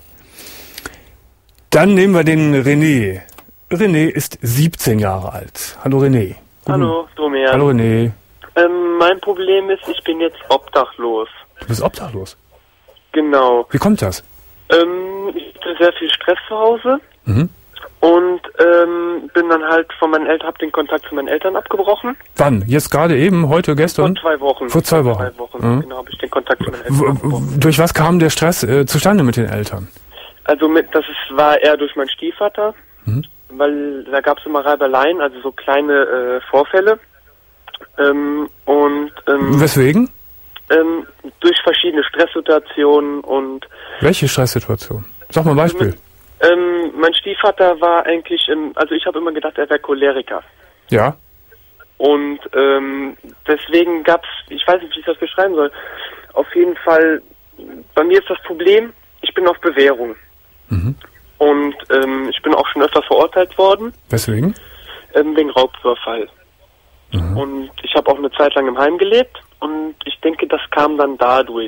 Dann nehmen wir den René. René ist siebzehn Jahre alt. Hallo René. Guten- Hallo, Domian. Hallo René. Ähm, mein Problem ist, ich bin jetzt obdachlos. Du bist obdachlos. Genau. Wie kommt das? Ähm, ich hatte sehr viel Stress zu Hause Mhm. und ähm, bin dann halt von meinen Eltern, hab den Kontakt zu meinen Eltern abgebrochen. Wann? Jetzt gerade eben? Heute, Vor gestern? zwei Wochen. Vor zwei Wochen. Zwei Wochen, Mhm. genau, habe ich den Kontakt zu meinen W Eltern abgebrochen. durch was kam der Stress äh, zustande mit den Eltern? Also mit, das ist, war eher durch meinen Stiefvater, Mhm. weil da gab es immer Reibeleien, also so kleine äh, Vorfälle. Ähm, und ähm, Weswegen? ähm, durch verschiedene Stresssituationen und Welche Stresssituation? Sag mal ein Beispiel. Ähm, mein Stiefvater war eigentlich, im, also ich habe immer gedacht, er wäre Choleriker. Ja? Und ähm, deswegen gab's, ich weiß nicht, wie ich das beschreiben soll, auf jeden Fall, bei mir ist das Problem, ich bin auf Bewährung. Mhm. Und ähm, ich bin auch schon öfter verurteilt worden, Weswegen? ähm, wegen Raubüberfall. Mhm. Und ich habe auch eine Zeit lang im Heim gelebt und ich denke, das kam dann dadurch.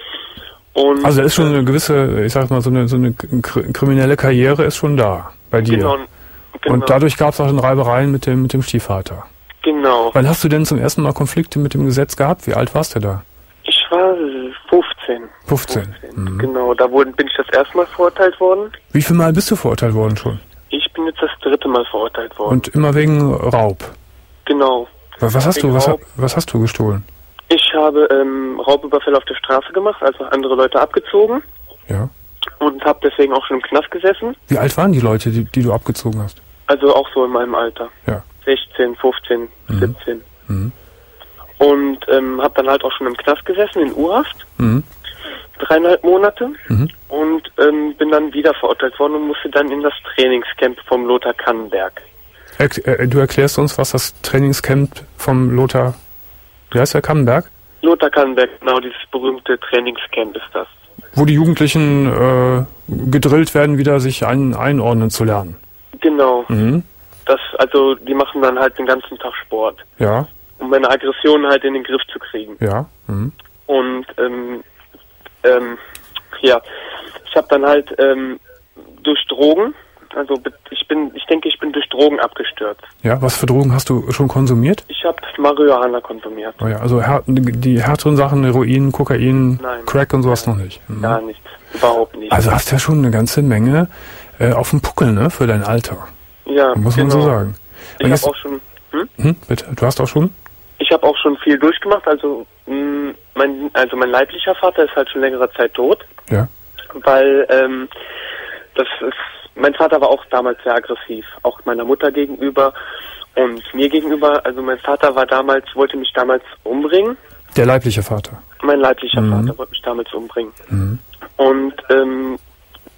Und, Also da ist schon eine gewisse, ich sag mal, so eine, so eine kr- kriminelle Karriere ist schon da bei dir. Genau, genau, Und dadurch gab es auch schon Reibereien mit dem, mit dem Stiefvater. genau. Wann hast du denn zum ersten Mal Konflikte mit dem Gesetz gehabt? Wie alt warst du da? Ich war fünfzehn. fünfzehn. Mhm. Genau, da wurden, bin ich das erste Mal verurteilt worden. Wie viel Mal bist du verurteilt worden schon? Ich bin jetzt das dritte Mal verurteilt worden. Und immer wegen Raub. Genau. Was was hast Wegen du, was, Raub. was hast du gestohlen? Ich habe ähm, Raubüberfälle auf der Straße gemacht, also andere Leute abgezogen Ja. und habe deswegen auch schon im Knast gesessen. Wie alt waren die Leute, die, die du abgezogen hast? Also auch so in meinem Alter. Ja. sechzehn, fünfzehn, Mhm. siebzehn. Mhm. Und ähm, habe dann halt auch schon im Knast gesessen, in U-Haft, Mhm. dreieinhalb Monate. Mhm. Und ähm, bin dann wieder verurteilt worden und musste dann in das Trainingscamp vom Lothar Kannenberg. Er, äh, du erklärst uns, was das Trainingscamp vom Lothar, wie heißt der, Kammenberg? Lothar Kannenberg, genau, dieses berühmte Trainingscamp ist das. Wo die Jugendlichen äh, gedrillt werden, wieder sich ein, einordnen zu lernen. Genau. Mhm. Das, also die machen dann halt den ganzen Tag Sport, Ja, um meine Aggression halt in den Griff zu kriegen. ja. Mhm. Und ähm, ähm, ja, ich habe dann halt ähm, durch Drogen, also be- ich bin, ich denke, ich bin durch Drogen abgestürzt. Ja, was für Drogen hast du schon konsumiert? Ich habe Marihuana konsumiert, Oh ja, also här die härteren Sachen, Heroin, Kokain, Nein. Crack und sowas noch nicht. Mhm. gar nichts, überhaupt nicht. Also hast ja schon eine ganze Menge äh, auf dem Puckel, ne, für dein Alter. ja, Muss genau. man so sagen. Ich Und jetzt- habe auch schon, hm? Hm, bitte, du hast auch schon? ich habe auch schon viel durchgemacht. Also mh, mein, also mein leiblicher Vater ist halt schon längere Zeit tot, Ja. weil ähm, das ist, mein Vater war auch damals sehr aggressiv, auch meiner Mutter gegenüber und mir gegenüber. Also mein Vater war damals, wollte mich damals umbringen. Der leibliche Vater. Mein leiblicher Mhm. Vater wollte mich damals umbringen. Mhm. Und ähm,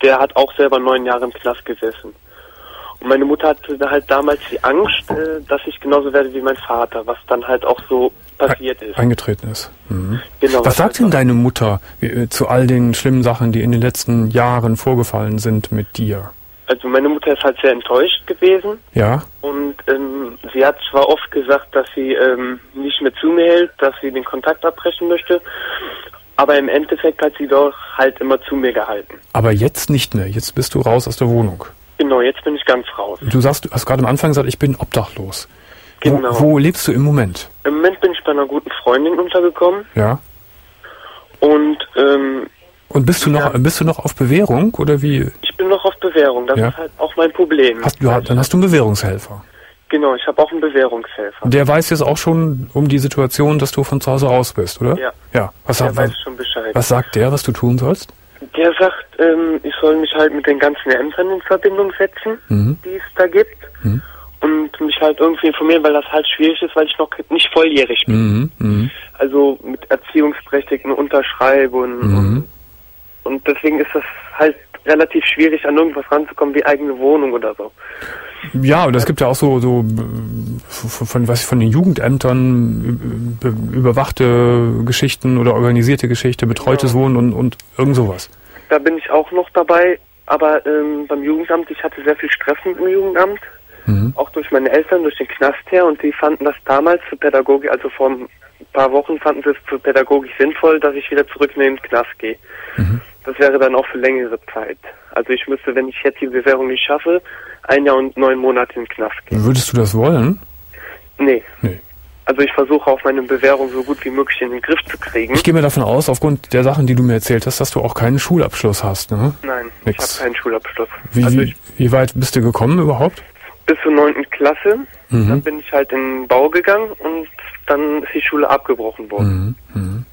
der hat auch selber neun Jahre im Knast gesessen. Und meine Mutter hatte halt damals die Angst, äh, dass ich genauso werde wie mein Vater, was dann halt auch so passiert ist. Eingetreten ist. Mhm. Genau, was, was sagt denn deine Mutter äh, zu all den schlimmen Sachen, die in den letzten Jahren vorgefallen sind mit dir? Also meine Mutter ist halt sehr enttäuscht gewesen. Ja. Und ähm, sie hat zwar oft gesagt, dass sie ähm, nicht mehr zu mir hält, dass sie den Kontakt abbrechen möchte, aber im Endeffekt hat sie doch halt immer zu mir gehalten. Aber jetzt nicht mehr. Jetzt bist du raus aus der Wohnung. Genau, jetzt bin ich ganz raus. Du sagst, du hast gerade am Anfang gesagt, ich bin obdachlos. Genau. Wo, wo lebst du im Moment? Im Moment bin ich bei einer guten Freundin untergekommen. Ja. Und ähm, Und bist du noch, ja. bist du noch auf Bewährung oder wie? Ich bin noch auf Bewährung, das ja. ist halt auch mein Problem. Hast du, dann hast du einen Bewährungshelfer. Genau, ich habe auch einen Bewährungshelfer. Der weiß jetzt auch schon um die Situation, dass du von zu Hause raus bist, oder? Ja. Ja. Was, der sagt, weiß was, schon Bescheid. was sagt der, was du tun sollst? Der sagt, ähm, ich soll mich halt mit den ganzen Ämtern in Verbindung setzen, Mhm. die es da gibt. Mhm. Und mich halt irgendwie informieren, weil das halt schwierig ist, weil ich noch nicht volljährig bin. Mhm. Mhm. Also mit Erziehungsberechtigten unterschreiben. Mhm. Und, und deswegen ist das halt relativ schwierig, an irgendwas ranzukommen wie eigene Wohnung oder so. Ja, und es gibt ja auch so, so äh, von, von, was von den Jugendämtern äh, überwachte Geschichten oder organisierte Geschichte, betreutes Genau. Wohnen und, und irgend sowas. Da bin ich auch noch dabei, aber ähm, beim Jugendamt, ich hatte sehr viel Stress mit dem Jugendamt, Mhm. auch durch meine Eltern, durch den Knast her, und die fanden das damals für Pädagogik, also vor ein paar Wochen fanden sie es für Pädagogik sinnvoll, dass ich wieder zurück in den Knast gehe. Mhm. Das wäre dann auch für längere Zeit. Also ich müsste, wenn ich jetzt die Bewährung nicht schaffe, ein Jahr und neun Monate in den Knast gehen. Würdest du das wollen? Nee. Nee. Also ich versuche auch meine Bewährung so gut wie möglich in den Griff zu kriegen. Ich gehe mir davon aus, aufgrund der Sachen, die du mir erzählt hast, dass du auch keinen Schulabschluss hast, ne? Nein, Nix. ich habe keinen Schulabschluss. Wie, also wie, ich, wie weit bist du gekommen überhaupt? bis zur neunten Klasse, Mhm. dann bin ich halt in den Bau gegangen und dann ist die Schule abgebrochen worden. Mhm. Mhm.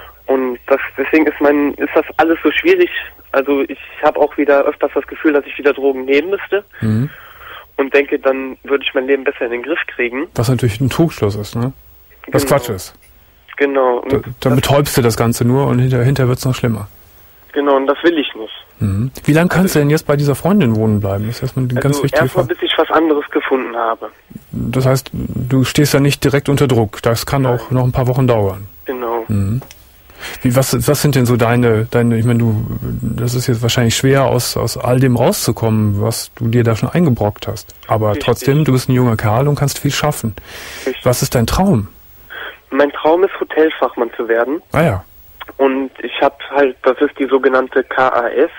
Und das, deswegen ist mein, ist das alles so schwierig. Also ich habe auch wieder öfters das Gefühl, dass ich wieder Drogen nehmen müsste. Mhm. Und denke, dann würde ich mein Leben besser in den Griff kriegen. Was natürlich ein Trugschluss ist, ne? Was Genau. Quatsch ist. Genau. Und Da, dann das, betäubst du das Ganze nur und hinter, hinter wird's noch schlimmer. genau, und das will ich nicht. Mhm. Wie lange kannst du denn jetzt bei dieser Freundin wohnen bleiben? Das ist erstmal eine ganz Also wichtige erstmal, Frage. bis ich was anderes gefunden habe. Das heißt, du stehst ja nicht direkt unter Druck. Das kann auch noch ein paar Wochen dauern. Genau. Mhm. Wie, was, was sind denn so deine, deine, ich meine, du, das ist jetzt wahrscheinlich schwer, aus, aus all dem rauszukommen, was du dir da schon eingebrockt hast. Aber Richtig. trotzdem, du bist ein junger Kerl und kannst viel schaffen. Richtig. Was ist dein Traum? Mein Traum ist, Hotelfachmann zu werden. Ah ja. Und ich habe halt, das ist die sogenannte K A S,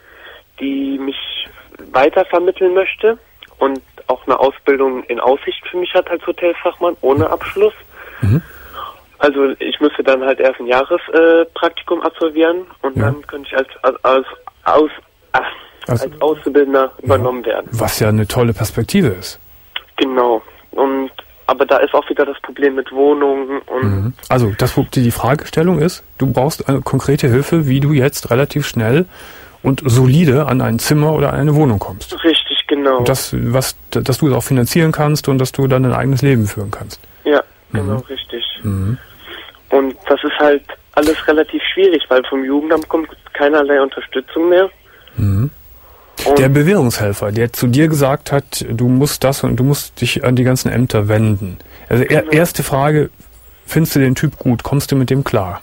die mich weitervermitteln möchte und auch eine Ausbildung in Aussicht für mich hat als Hotelfachmann ohne Abschluss. Mhm. Also ich müsste dann halt erst ein Jahrespraktikum äh, Praktikum absolvieren und Ja. dann könnte ich als, als, als, aus, ach, Also- als Auszubildender übernommen werden. Was ja eine tolle Perspektive ist. Genau. Und aber da ist auch wieder das Problem mit Wohnungen und Mhm. Also, das, wo die Fragestellung ist, du brauchst eine konkrete Hilfe, wie du jetzt relativ schnell und solide an ein Zimmer oder eine Wohnung kommst. richtig, genau. Und das, was, dass du es auch finanzieren kannst und dass du dann dein eigenes Leben führen kannst. Ja, genau, Mhm. richtig. Mhm. Und das ist halt alles relativ schwierig, weil vom Jugendamt kommt keinerlei Unterstützung mehr. Mhm. Und Der Bewährungshelfer, der zu dir gesagt hat, du musst das und du musst dich an die ganzen Ämter wenden. Also er, Genau. erste Frage, findest du den Typ gut? Kommst du mit dem klar?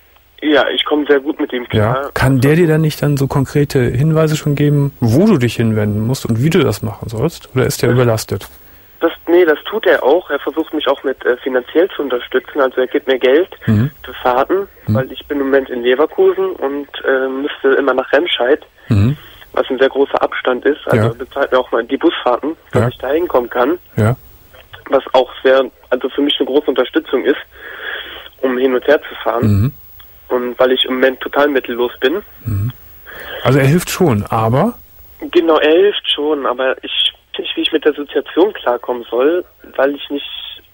ja, ich komme sehr gut mit ihm Ja. klar. Kann der dir dann nicht dann so konkrete Hinweise schon geben, wo du dich hinwenden musst und wie du das machen sollst? Oder ist der überlastet? Das, nee, das tut er auch. Er versucht mich auch mit äh, finanziell zu unterstützen. Also er gibt mir Geld Mhm. für Fahrten, Mhm. weil ich bin im Moment in Leverkusen und äh, müsste immer nach Remscheid, Mhm. was ein sehr großer Abstand ist. Also Ja. er bezahlt mir auch mal die Busfahrten, dass Ja. ich da hinkommen kann. Ja. Was auch sehr, also für mich eine große Unterstützung ist, um hin und her zu fahren. Mhm. Und weil ich im Moment total mittellos bin. Also er hilft schon, aber Genau, er hilft schon, aber ich weiß nicht, wie ich mit der Situation klarkommen soll, weil ich nicht,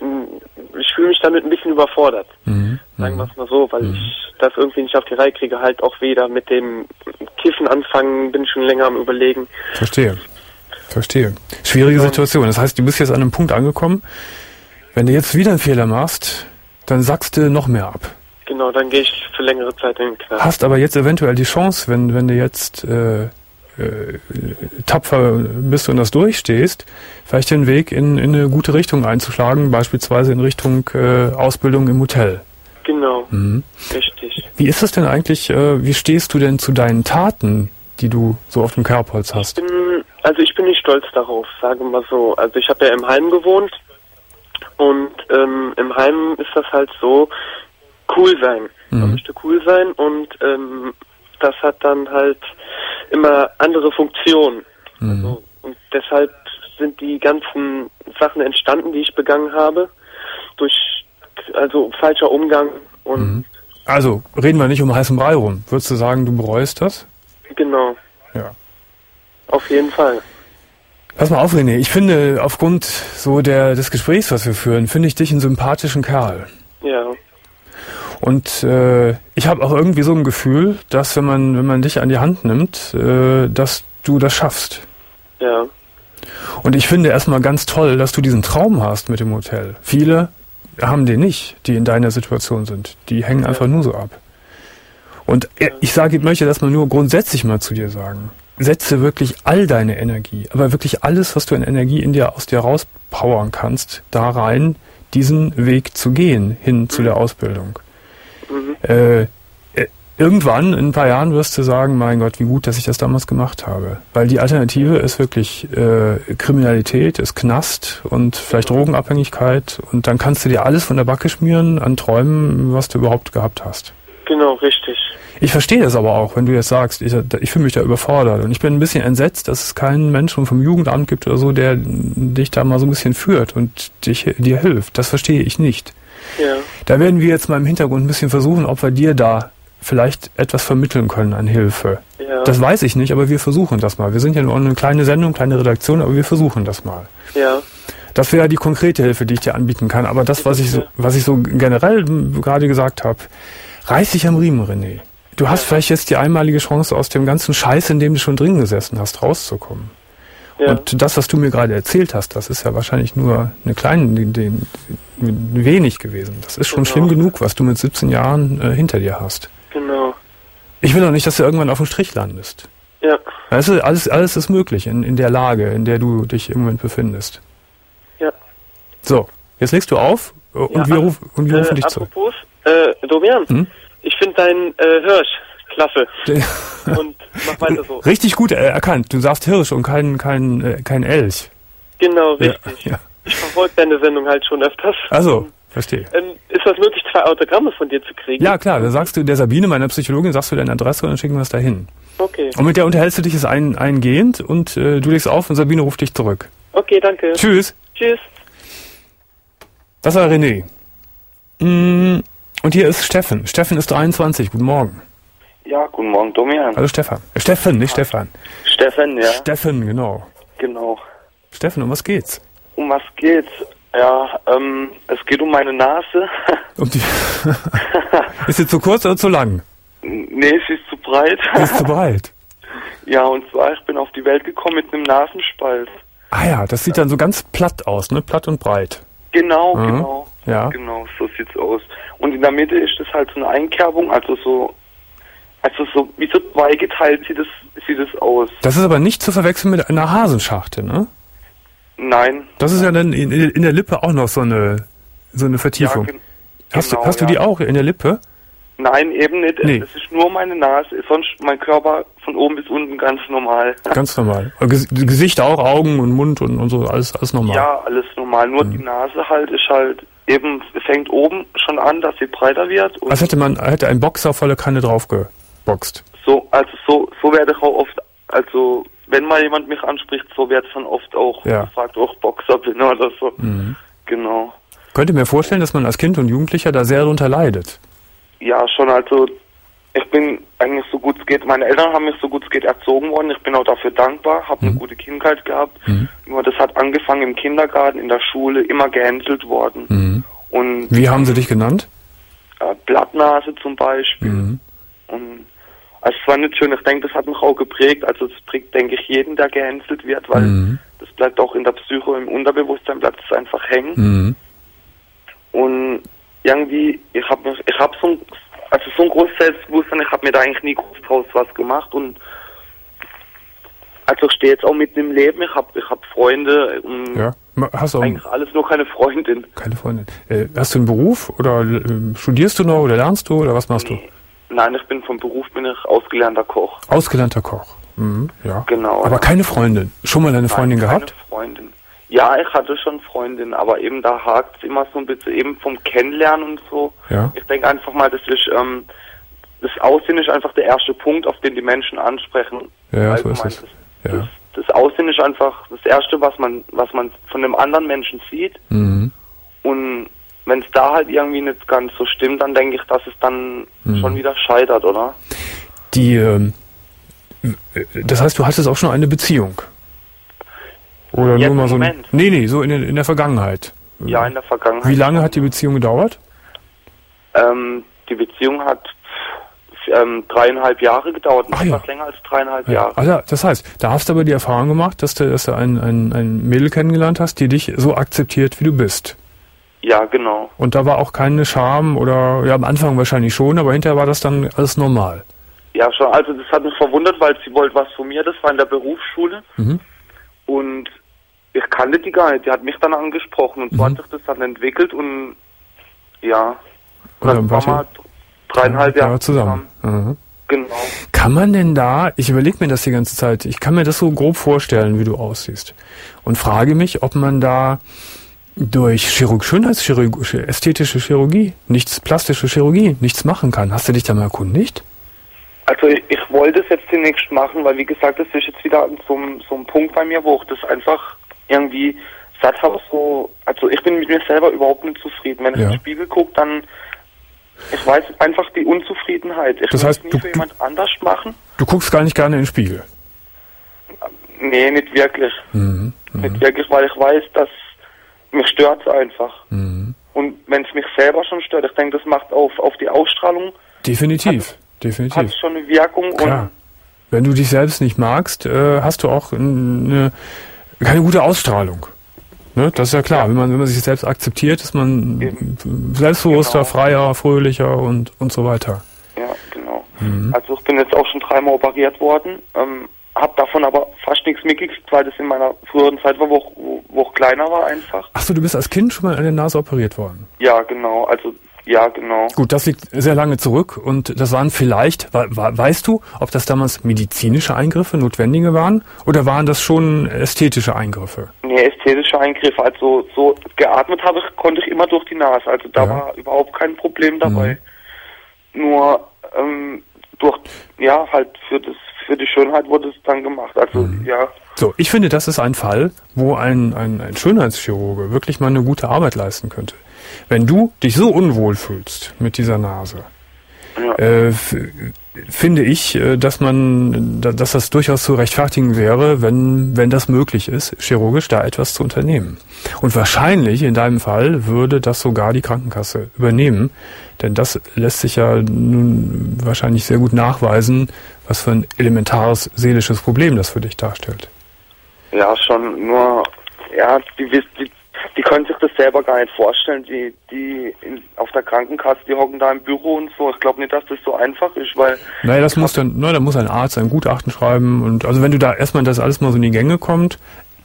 mh, ich fühle mich damit ein bisschen überfordert. Mhm. Sagen wir es mal so, weil ich das irgendwie nicht auf die Reihe kriege, halt auch weder mit dem Kiffen anfangen, bin schon länger am Überlegen. Verstehe. Verstehe. Schwierige Situation. Das heißt, du bist jetzt an einem Punkt angekommen, wenn du jetzt wieder einen Fehler machst, dann sackst du noch mehr ab. Genau, dann gehe ich für längere Zeit in den Knast. Hast aber jetzt eventuell die Chance, wenn, wenn du jetzt äh, äh, tapfer bist und das durchstehst, vielleicht den Weg in, in eine gute Richtung einzuschlagen, beispielsweise in Richtung äh, Ausbildung im Hotel. Genau, Mhm. richtig. Wie ist das denn eigentlich, äh, wie stehst du denn zu deinen Taten, die du so auf dem Kerbholz hast? Ich bin, also ich bin nicht stolz darauf, sagen wir mal so. Also ich habe ja im Heim gewohnt und ähm, im Heim ist das halt so, cool sein. Mhm. Man möchte cool sein und ähm, das hat dann halt immer andere Funktionen. Mhm. Also, und deshalb sind die ganzen Sachen entstanden, die ich begangen habe, durch also falscher Umgang und Mhm. Also, reden wir nicht um heißen Brei rum. Würdest du sagen, du bereust das? genau. Ja. Auf jeden Fall. Pass mal auf, René. Ich finde, aufgrund so der, des Gesprächs, was wir führen, finde ich dich einen sympathischen Kerl. Ja. Und äh, ich habe auch irgendwie so ein Gefühl, dass wenn man, wenn man dich an die Hand nimmt, äh, dass du das schaffst. Ja. Und ich finde erstmal ganz toll, dass du diesen Traum hast mit dem Hotel. Viele haben den nicht, die in deiner Situation sind. Die hängen Ja. einfach nur so ab. Und äh, ich sage, ich möchte das mal nur grundsätzlich mal zu dir sagen. Setze wirklich all deine Energie, aber wirklich alles, was du an Energie in dir aus dir rauspowern kannst, da rein, diesen Weg zu gehen, hin zu der Ausbildung. Mhm. Äh, äh, irgendwann, in ein paar Jahren, wirst du sagen, mein Gott, wie gut, dass ich das damals gemacht habe. Weil die Alternative ist wirklich äh, Kriminalität, ist Knast und vielleicht Drogenabhängigkeit und dann kannst du dir alles von der Backe schmieren an Träumen, was du überhaupt gehabt hast. Genau, richtig. Ich verstehe das aber auch, wenn du jetzt sagst, ich, ich fühle mich da überfordert und ich bin ein bisschen entsetzt, dass es keinen Menschen vom Jugendamt gibt oder so, der dich da mal so ein bisschen führt und dich, dir hilft. Das verstehe ich nicht. Ja. Da werden wir jetzt mal im Hintergrund ein bisschen versuchen, ob wir dir da vielleicht etwas vermitteln können an Hilfe. Ja. Das weiß ich nicht, aber wir versuchen das mal. Wir sind ja nur eine kleine Sendung, kleine Redaktion, aber wir versuchen das mal. Ja. Das wäre die konkrete Hilfe, die ich dir anbieten kann. Aber das, was ich so, was ich so generell gerade gesagt habe, reiß dich am Riemen, René. Du hast vielleicht jetzt die einmalige Chance, aus dem ganzen Scheiß, in dem du schon drin gesessen hast, rauszukommen. Ja. Und das, was du mir gerade erzählt hast, das ist ja wahrscheinlich nur eine kleine, den, den, wenig gewesen. Das ist schon Genau. schlimm genug, was du mit siebzehn Jahren äh, hinter dir hast. Genau. Ich will doch nicht, dass du irgendwann auf dem Strich landest. Ja. Weißt du, alles, alles ist möglich in, in der Lage, in der du dich im Moment befindest. Ja. So, jetzt legst du auf äh, und, Ja, wir, ruf, und wir äh, rufen dich zurück. Apropos, äh, Domian, Hm? ich finde deinen äh, Hirsch klasse. Und mach weiter so. Richtig gut äh, erkannt. Du sagst Hirsch und kein, kein, äh, kein Elch. Genau, Ja, richtig. ja. Ich verfolge deine Sendung halt schon öfters. Also, verstehe. Ähm, ist das möglich, zwei Autogramme von dir zu kriegen? Ja, klar, da sagst du der Sabine, meiner Psychologin, sagst du deine Adresse und dann schicken wir es dahin. Okay. Und mit der unterhältst du dich jetzt ein, eingehend und äh, du legst auf und Sabine ruft dich zurück. Okay, danke. Tschüss. Tschüss. Das war René. Mm, und hier ist Steffen. Steffen ist dreiundzwanzig. Guten Morgen. Ja, guten Morgen, Domian. Hallo Stefan. Äh, Steffen, nicht Stefan. Steffen, ja, Steffen, genau. genau. Steffen, um was geht's? Um was geht's? Ja, ähm, es geht um meine Nase. Um die ist sie zu kurz oder zu lang? Nee, sie ist zu breit. Sie ist zu breit. Ja, und zwar, ich bin auf die Welt gekommen mit einem Nasenspalt. Ah ja, das sieht dann so ganz platt aus, ne? Platt und breit. Genau, Mhm. genau. Ja. Genau, so sieht's aus. Und in der Mitte ist das halt so eine Einkerbung, also so, also so, wie so zweigeteilt sieht das, sieht das aus. Das ist aber nicht zu verwechseln mit einer Hasenschachte, ne? Nein. Das ist ja dann in, in der Lippe auch noch so eine, so eine Vertiefung. Ja, gen- hast genau, du, hast du ja. die auch in der Lippe? Nein, eben nicht. Nee. Es ist nur meine Nase, sonst mein Körper von oben bis unten ganz normal. Ganz normal. Ges Gesicht auch, Augen und Mund und, und so, alles, alles normal. Ja, alles normal. Nur die Nase halt ist halt eben, fängt oben schon an, dass sie breiter wird. Und Als hätte man, hätte ein Boxer volle Kanne draufgeboxt. so, also so, so werde ich auch oft, also wenn mal jemand mich anspricht, so wird es dann oft auch Ja. gefragt, auch Boxer bin oder so. Mhm. Genau. Könnte mir vorstellen, dass man als Kind und Jugendlicher da sehr drunter leidet. Ja, schon, also ich bin eigentlich so gut es geht, meine Eltern haben mich so gut es geht erzogen worden, ich bin auch dafür dankbar, habe Mhm. eine gute Kindheit gehabt, Mhm. nur das hat angefangen im Kindergarten, in der Schule, immer gehänselt worden. Mhm. Und Wie haben sie dich genannt? äh, Blattnase zum Beispiel. Mhm. Und also es war nicht schön, ich denke, das hat mich auch geprägt, also das prägt, denke ich, jeden, der gehänselt wird, weil Mhm. das bleibt auch in der Psyche, im Unterbewusstsein bleibt es einfach hängen. Mhm. Und irgendwie, ich habe mich, ich habe so ein, also so ein großes Selbstbewusstsein, ich habe mir da eigentlich nie groß draus was gemacht und Also ich stehe jetzt auch mitten im Leben, ich habe ich hab Freunde, und Ja. Hast du auch eigentlich alles nur keine Freundin. keine Freundin? Äh, hast du einen Beruf oder äh, studierst du noch oder lernst du oder was machst du? Nein, ich bin vom Beruf bin ich ausgelernter Koch. Ausgelernter Koch. Mhm, ja. Genau. Aber keine Freundin. Schon mal eine Freundin Nein, gehabt? Keine Freundin. Ja, ich hatte schon Freundin, aber eben da hakt es immer so ein bisschen eben vom Kennenlernen und so. Ja. Ich denke einfach mal, das ist, ähm, das Aussehen ist einfach der erste Punkt, auf den die Menschen ansprechen. Ja, so Allgemein. ist es. Das, Ja. das, das Aussehen ist einfach das Erste, was man, was man von einem anderen Menschen sieht. Mhm. Und wenn es da halt irgendwie nicht ganz so stimmt, dann denke ich, dass es dann Mhm. schon wieder scheitert, oder? Die, ähm, das heißt, du hattest auch schon eine Beziehung? Oder Jetzt nur mal im so ein, Moment? Nee, nee, so in, in der Vergangenheit. Ja, in der Vergangenheit. Wie lange hat die Beziehung gedauert? Ähm, die Beziehung hat ähm, dreieinhalb Jahre gedauert, Ach etwas ja. länger als dreieinhalb Ja. Jahre. Also, das heißt, da hast du aber die Erfahrung gemacht, dass du, dass du ein, ein, ein Mädel kennengelernt hast, die dich so akzeptiert, wie du bist. Ja, genau. Und da war auch keine Scham oder, ja, am Anfang wahrscheinlich schon, aber hinterher war das dann alles normal. Ja, schon. Also das hat mich verwundert, weil sie wollte was von mir. Das war in der Berufsschule. Mhm. Und ich kannte die gar nicht. Die hat mich dann angesprochen und so Mhm. hat sich das dann entwickelt und ja. Und dann dann wart waren ihr wir dreieinhalb Jahre zusammen. Mhm. Genau. Kann man denn da, ich überlege mir das die ganze Zeit, ich kann mir das so grob vorstellen, wie du aussiehst. Und frage mich, ob man da durch Chirurg Schönheitschirurgie, ästhetische Chirurgie, nichts plastische Chirurgie, nichts machen kann. Hast du dich da mal erkundigt? Also ich, ich wollte es jetzt demnächst machen, weil wie gesagt, das ist jetzt wieder so, ein- so ein Punkt bei mir, wo ich das einfach irgendwie satt habe. So, also ich bin mit mir selber überhaupt nicht zufrieden. Wenn ich Ja. in den Spiegel gucke, dann ich weiß einfach die Unzufriedenheit. Ich Das will heißt, es nie du- für jemand anders machen. Du guckst gar nicht gerne in den Spiegel. Nee, nicht wirklich. Mhm. Nicht wirklich, weil ich weiß, dass mich stört es einfach. Mhm. Und wenn es mich selber schon stört, ich denke, das macht auf, auf die Ausstrahlung, Definitiv, hat definitiv. es schon eine Wirkung. Klar. Wenn du dich selbst nicht magst, äh, hast du auch eine, keine gute Ausstrahlung. Ne? Das ist ja klar. Wenn man, wenn man sich selbst akzeptiert, ist man Eben. selbstbewusster, Genau. freier, fröhlicher und, und so weiter. Und, ja, genau. Mhm. Also ich bin jetzt auch schon dreimal operiert worden, ähm, habe davon aber fast nichts mitgekriegt, weil das in meiner früheren Zeit war, wo ich, wo, wo ich kleiner war einfach. Achso, du bist als Kind schon mal an der Nase operiert worden. Ja, genau. Also, ja, genau. Gut, das liegt sehr lange zurück und das waren vielleicht, we- we- weißt du, ob das damals medizinische Eingriffe, notwendige waren oder waren das schon ästhetische Eingriffe? Nee, ästhetische Eingriffe. Also so geatmet habe ich, konnte ich immer durch die Nase. Also da Ja. war überhaupt kein Problem dabei. Nur ähm, durch, ja, halt für das, für die Schönheit wurde es dann gemacht. Also ja. So, ich finde, das ist ein Fall, wo ein, ein, ein Schönheitschirurge wirklich mal eine gute Arbeit leisten könnte. Wenn du dich so unwohl fühlst mit dieser Nase, Ja. äh, f- finde ich, äh, dass man, da- dass das durchaus zu rechtfertigen wäre, wenn, wenn das möglich ist, chirurgisch da etwas zu unternehmen. Und wahrscheinlich in deinem Fall würde das sogar die Krankenkasse übernehmen, denn das lässt sich ja nun wahrscheinlich sehr gut nachweisen, was für ein elementares seelisches Problem das für dich darstellt. Ja, schon, nur, ja, die, wiss- die, die können sich das selber gar nicht vorstellen. Die, die in, auf der Krankenkasse, die hocken da im Büro und so. Ich glaube nicht, dass das so einfach ist, weil, Naja, das muss dann, na, da muss ein Arzt ein Gutachten schreiben und also wenn du da erstmal das alles mal so in die Gänge kommt,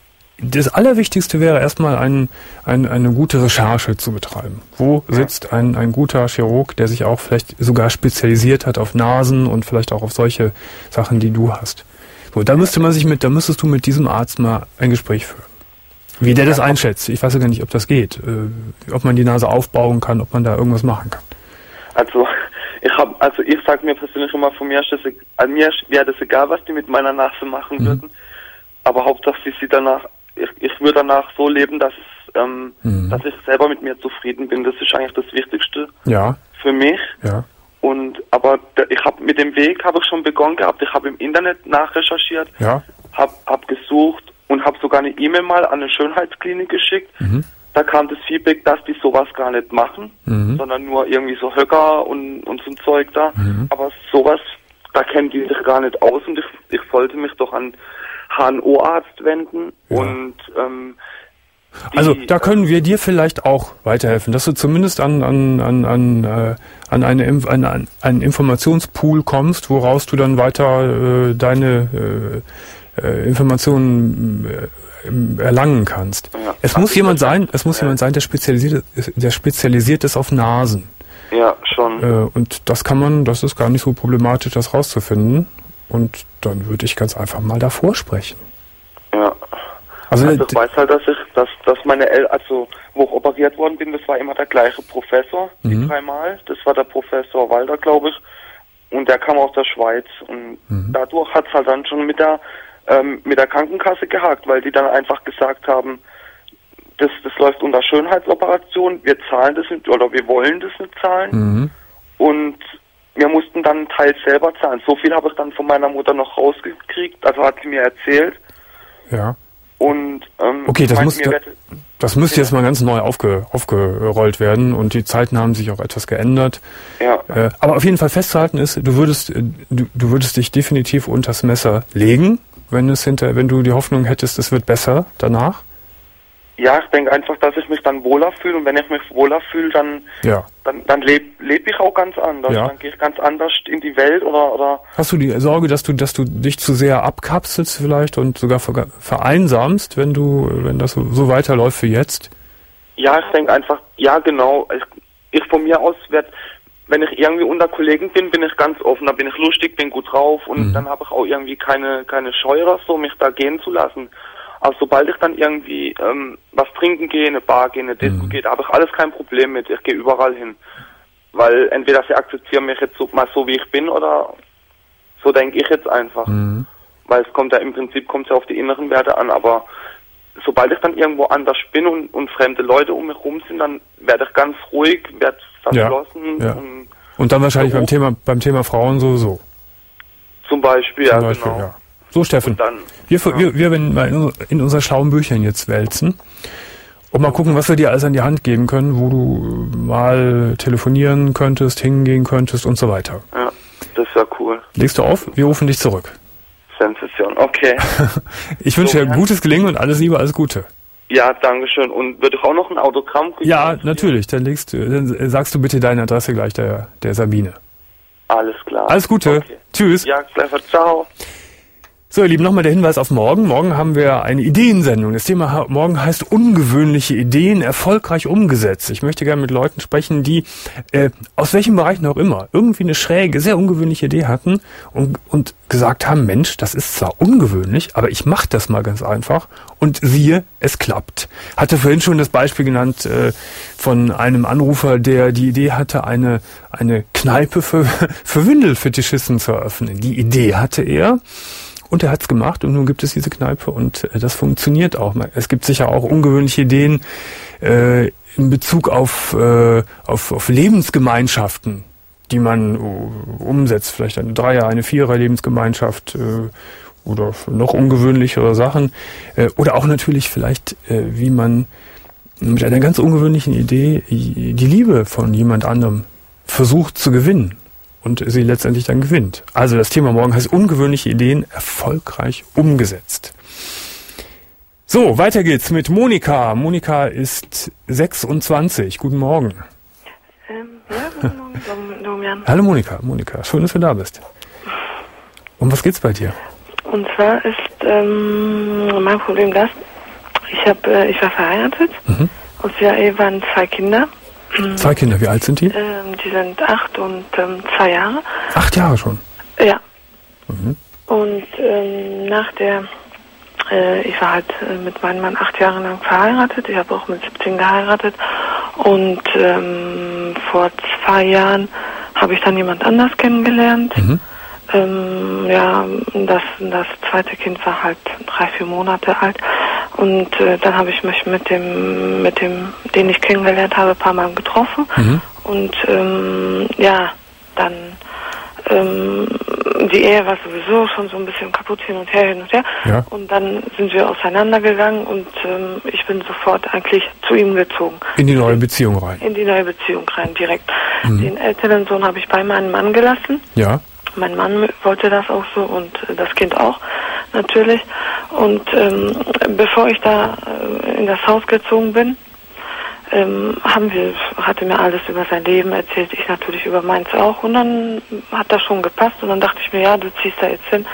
das Allerwichtigste wäre erstmal ein, ein, eine gute Recherche zu betreiben. Wo sitzt ein, ein guter Chirurg, der sich auch vielleicht sogar spezialisiert hat auf Nasen und vielleicht auch auf solche Sachen, die du hast. So, da müsste man sich mit, da müsstest du mit diesem Arzt mal ein Gespräch führen. Wie der das einschätzt. Ich weiß ja gar nicht, ob das geht. Äh, ob man die Nase aufbauen kann, ob man da irgendwas machen kann. also, ich habe, also ich sage mir persönlich immer, von mir ist das, e- an mir wäre das egal, was die mit meiner Nase machen Mhm. würden. Aber Hauptsache, sie sie danach, ich, ich würde danach so leben, dass es, ähm, Mhm. dass ich selber mit mir zufrieden bin. Das ist eigentlich das Wichtigste Ja, für mich. ja. Und aber der, ich habe mit dem Weg habe ich schon begonnen gehabt. Ich habe im Internet nachrecherchiert, Ja. habe hab gesucht und habe sogar eine E-Mail mal an eine Schönheitsklinik geschickt. Mhm. Da kam das Feedback, dass die sowas gar nicht machen, Mhm. sondern nur irgendwie so Höcker und, und so ein Zeug da. Mhm. Aber sowas, da kennen die sich gar nicht aus und ich, ich sollte mich doch an H N O-Arzt wenden. Ja. Und ähm, die, Also da können wir dir vielleicht auch weiterhelfen, dass du zumindest an an an an, äh, an eine Inf- an, an einen Informationspool kommst, woraus du dann weiter äh, deine äh, äh, Informationen äh, erlangen kannst. Ja. Es Ach, muss jemand sein, es muss ja. jemand sein, der spezialisiert, der spezialisiert ist auf Nasen. Ja, schon. Äh, und das kann man, das ist gar nicht so problematisch, das rauszufinden. Und dann würde ich ganz einfach mal davor sprechen. Ja. Also, also ich weiß halt, dass ich, dass, dass meine El also wo ich operiert worden bin, das war immer der gleiche Professor, die mhm. dreimal. Das war der Professor Walder, glaube ich. Und der kam aus der Schweiz. Und mhm. dadurch hat es halt dann schon mit der ähm, mit der Krankenkasse gehakt, weil die dann einfach gesagt haben, das, das läuft unter Schönheitsoperation, wir zahlen das nicht oder wir wollen das nicht zahlen. Mhm. Und wir mussten dann einen Teil selber zahlen. So viel habe ich dann von meiner Mutter noch rausgekriegt, also hat sie mir erzählt. Ja. Und ähm, okay, das muss da, das müsste jetzt mal ganz neu aufge, aufgerollt werden und die Zeiten haben sich auch etwas geändert. Ja. Äh, aber auf jeden Fall festzuhalten ist, du würdest du, du würdest dich definitiv unters Messer legen, wenn es hinter, wenn du die Hoffnung hättest, es wird besser danach. Ja, ich denke einfach, dass ich mich dann wohler fühle und wenn ich mich wohler fühle, dann ja. dann, dann lebe leb ich auch ganz anders. Ja. Dann gehe ich ganz anders in die Welt oder oder. Hast du die Sorge, dass du dass du dich zu sehr abkapselst vielleicht und sogar vereinsamst, wenn du wenn das so, so weiterläuft wie jetzt? Ja, ich denke einfach, ja genau. Ich, ich von mir aus werde, wenn ich irgendwie unter Kollegen bin, bin ich ganz offen, da bin ich lustig, bin gut drauf und mhm. dann habe ich auch irgendwie keine keine Scheu oder so, mich da gehen zu lassen. Aber sobald ich dann irgendwie ähm, was trinken gehe, eine Bar gehe, eine Disco mhm. gehe, da habe ich alles kein Problem mit. Ich gehe überall hin. Weil entweder sie akzeptieren mich jetzt so, mal so, wie ich bin, oder so denke ich jetzt einfach. Mhm. Weil es kommt ja im Prinzip kommt ja auf die inneren Werte an. Aber sobald ich dann irgendwo anders bin und, und fremde Leute um mich rum sind, dann werde ich ganz ruhig, werde verschlossen. Ja, ja. Und, und dann wahrscheinlich beim Thema beim Thema Frauen sowieso. Zum Beispiel, Zum ja Beispiel, genau. Ja. So, Steffen, dann, wir, ja. wir, wir werden mal in unser schlauen Büchern jetzt wälzen und mal gucken, was wir dir alles an die Hand geben können, wo du mal telefonieren könntest, hingehen könntest und so weiter. Ja, das wäre cool. Legst du auf? Wir rufen dich zurück. Sensation, okay. Ich wünsche so, dir gutes Gelingen und alles Liebe, alles Gute. Ja, danke schön. Und würde ich auch noch ein Autogramm kriegen? Ja, natürlich. Dann, legst, dann sagst du bitte deine Adresse gleich der, der Sabine. Alles klar. Alles Gute. Okay. Tschüss. Ja, gleich. Ciao. So, ihr Lieben, nochmal der Hinweis auf morgen. Morgen haben wir eine Ideensendung. Das Thema morgen heißt ungewöhnliche Ideen erfolgreich umgesetzt. Ich möchte gerne mit Leuten sprechen, die äh, aus welchen Bereichen auch immer irgendwie eine schräge, sehr ungewöhnliche Idee hatten und, und gesagt haben, Mensch, das ist zwar ungewöhnlich, aber ich mache das mal ganz einfach und siehe, es klappt. Hatte vorhin schon das Beispiel genannt äh, von einem Anrufer, der die Idee hatte, eine eine Kneipe für, für Windelfetischisten zu eröffnen. Die Idee hatte er. Und er hat's gemacht und nun gibt es diese Kneipe und äh, das funktioniert auch. Es gibt sicher auch ungewöhnliche Ideen äh, in Bezug auf, äh, auf, auf Lebensgemeinschaften, die man uh, umsetzt. Vielleicht eine Dreier-, eine Vierer-Lebensgemeinschaft äh, oder noch ungewöhnlichere Sachen. Äh, oder auch natürlich vielleicht, äh, wie man mit einer ganz ungewöhnlichen Idee die Liebe von jemand anderem versucht zu gewinnen. Und sie letztendlich dann gewinnt. Also das Thema morgen heißt ungewöhnliche Ideen erfolgreich umgesetzt. So, weiter geht's mit Monika. Monika ist sechsundzwanzig. Guten Morgen. Ähm, ja, guten Morgen, Domian. Hallo Monika. Monika, schön, dass du da bist. Um was geht's bei dir? Und zwar ist ähm, mein Problem das, ich, hab, äh, ich war verheiratet mhm. und wir waren zwei Kinder. Zwei Kinder, wie alt sind die? Ähm, die sind acht und ähm, zwei Jahre. Acht Jahre schon? Ja. Mhm. Und ähm, nach der, äh, ich war halt äh, mit meinem Mann acht Jahre lang verheiratet. Ich habe auch mit siebzehn geheiratet. Und ähm, vor zwei Jahren habe ich dann jemand anders kennengelernt. Mhm. Ähm, ja, das, das zweite Kind war halt drei, vier Monate alt. Und äh, dann habe ich mich mit dem, mit dem, den ich kennengelernt habe, ein paar Mal getroffen. Mhm. Und ähm, ja, dann ähm, die Ehe war sowieso schon so ein bisschen kaputt hin und her, hin und her. Ja. Und dann sind wir auseinandergegangen und ähm, ich bin sofort eigentlich zu ihm gezogen. In die neue Beziehung rein? In die neue Beziehung rein, direkt. Mhm. Den älteren Sohn habe ich bei meinem Mann gelassen. Ja. Mein Mann wollte das auch so und das Kind auch, natürlich. Und ähm, bevor ich da äh, in das Haus gezogen bin, ähm, haben wir, hatte mir alles über sein Leben erzählt, ich natürlich über meins auch. Und dann hat das schon gepasst und dann dachte ich mir, ja, du ziehst da jetzt hin,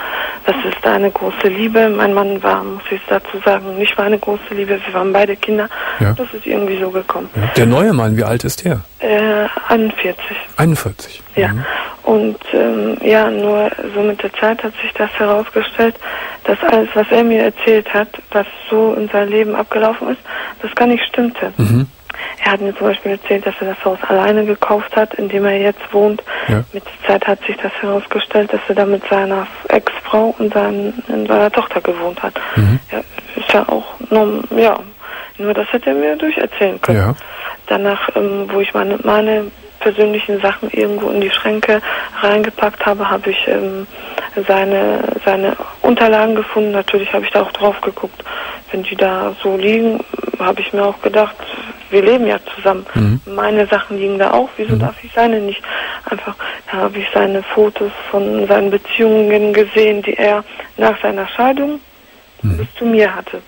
das ist eine große Liebe. Mein Mann war, muss ich dazu sagen, nicht meine große Liebe. Wir waren beide Kinder. Ja. Das ist irgendwie so gekommen. Ja. Der neue Mann, wie alt ist der? Äh, einundvierzig. einundvierzig. Ja. Mhm. Und ähm, ja, nur so mit der Zeit hat sich das herausgestellt, dass alles, was er mir erzählt hat, was so in seinem Leben abgelaufen ist, das gar nicht stimmte. Mhm. Er hat mir zum Beispiel erzählt, dass er das Haus alleine gekauft hat, in dem er jetzt wohnt. Ja. Mit der Zeit hat sich das herausgestellt, dass er da mit seiner Ex-Frau und seinen, in seiner Tochter gewohnt hat. Mhm. Ja, ist ja auch, nur, ja, nur das hätte er mir durcherzählen können. Ja. Danach, ähm, wo ich meine, meine persönlichen Sachen irgendwo in die Schränke reingepackt habe, habe ich ähm, seine, seine Unterlagen gefunden. Natürlich habe ich da auch drauf geguckt. Wenn die da so liegen, habe ich mir auch gedacht, wir leben ja zusammen. Mhm. Meine Sachen liegen da auch, wieso mhm. darf ich seine nicht? Einfach, da habe ich seine Fotos von seinen Beziehungen gesehen, die er nach seiner Scheidung mhm. bis zu mir hatte.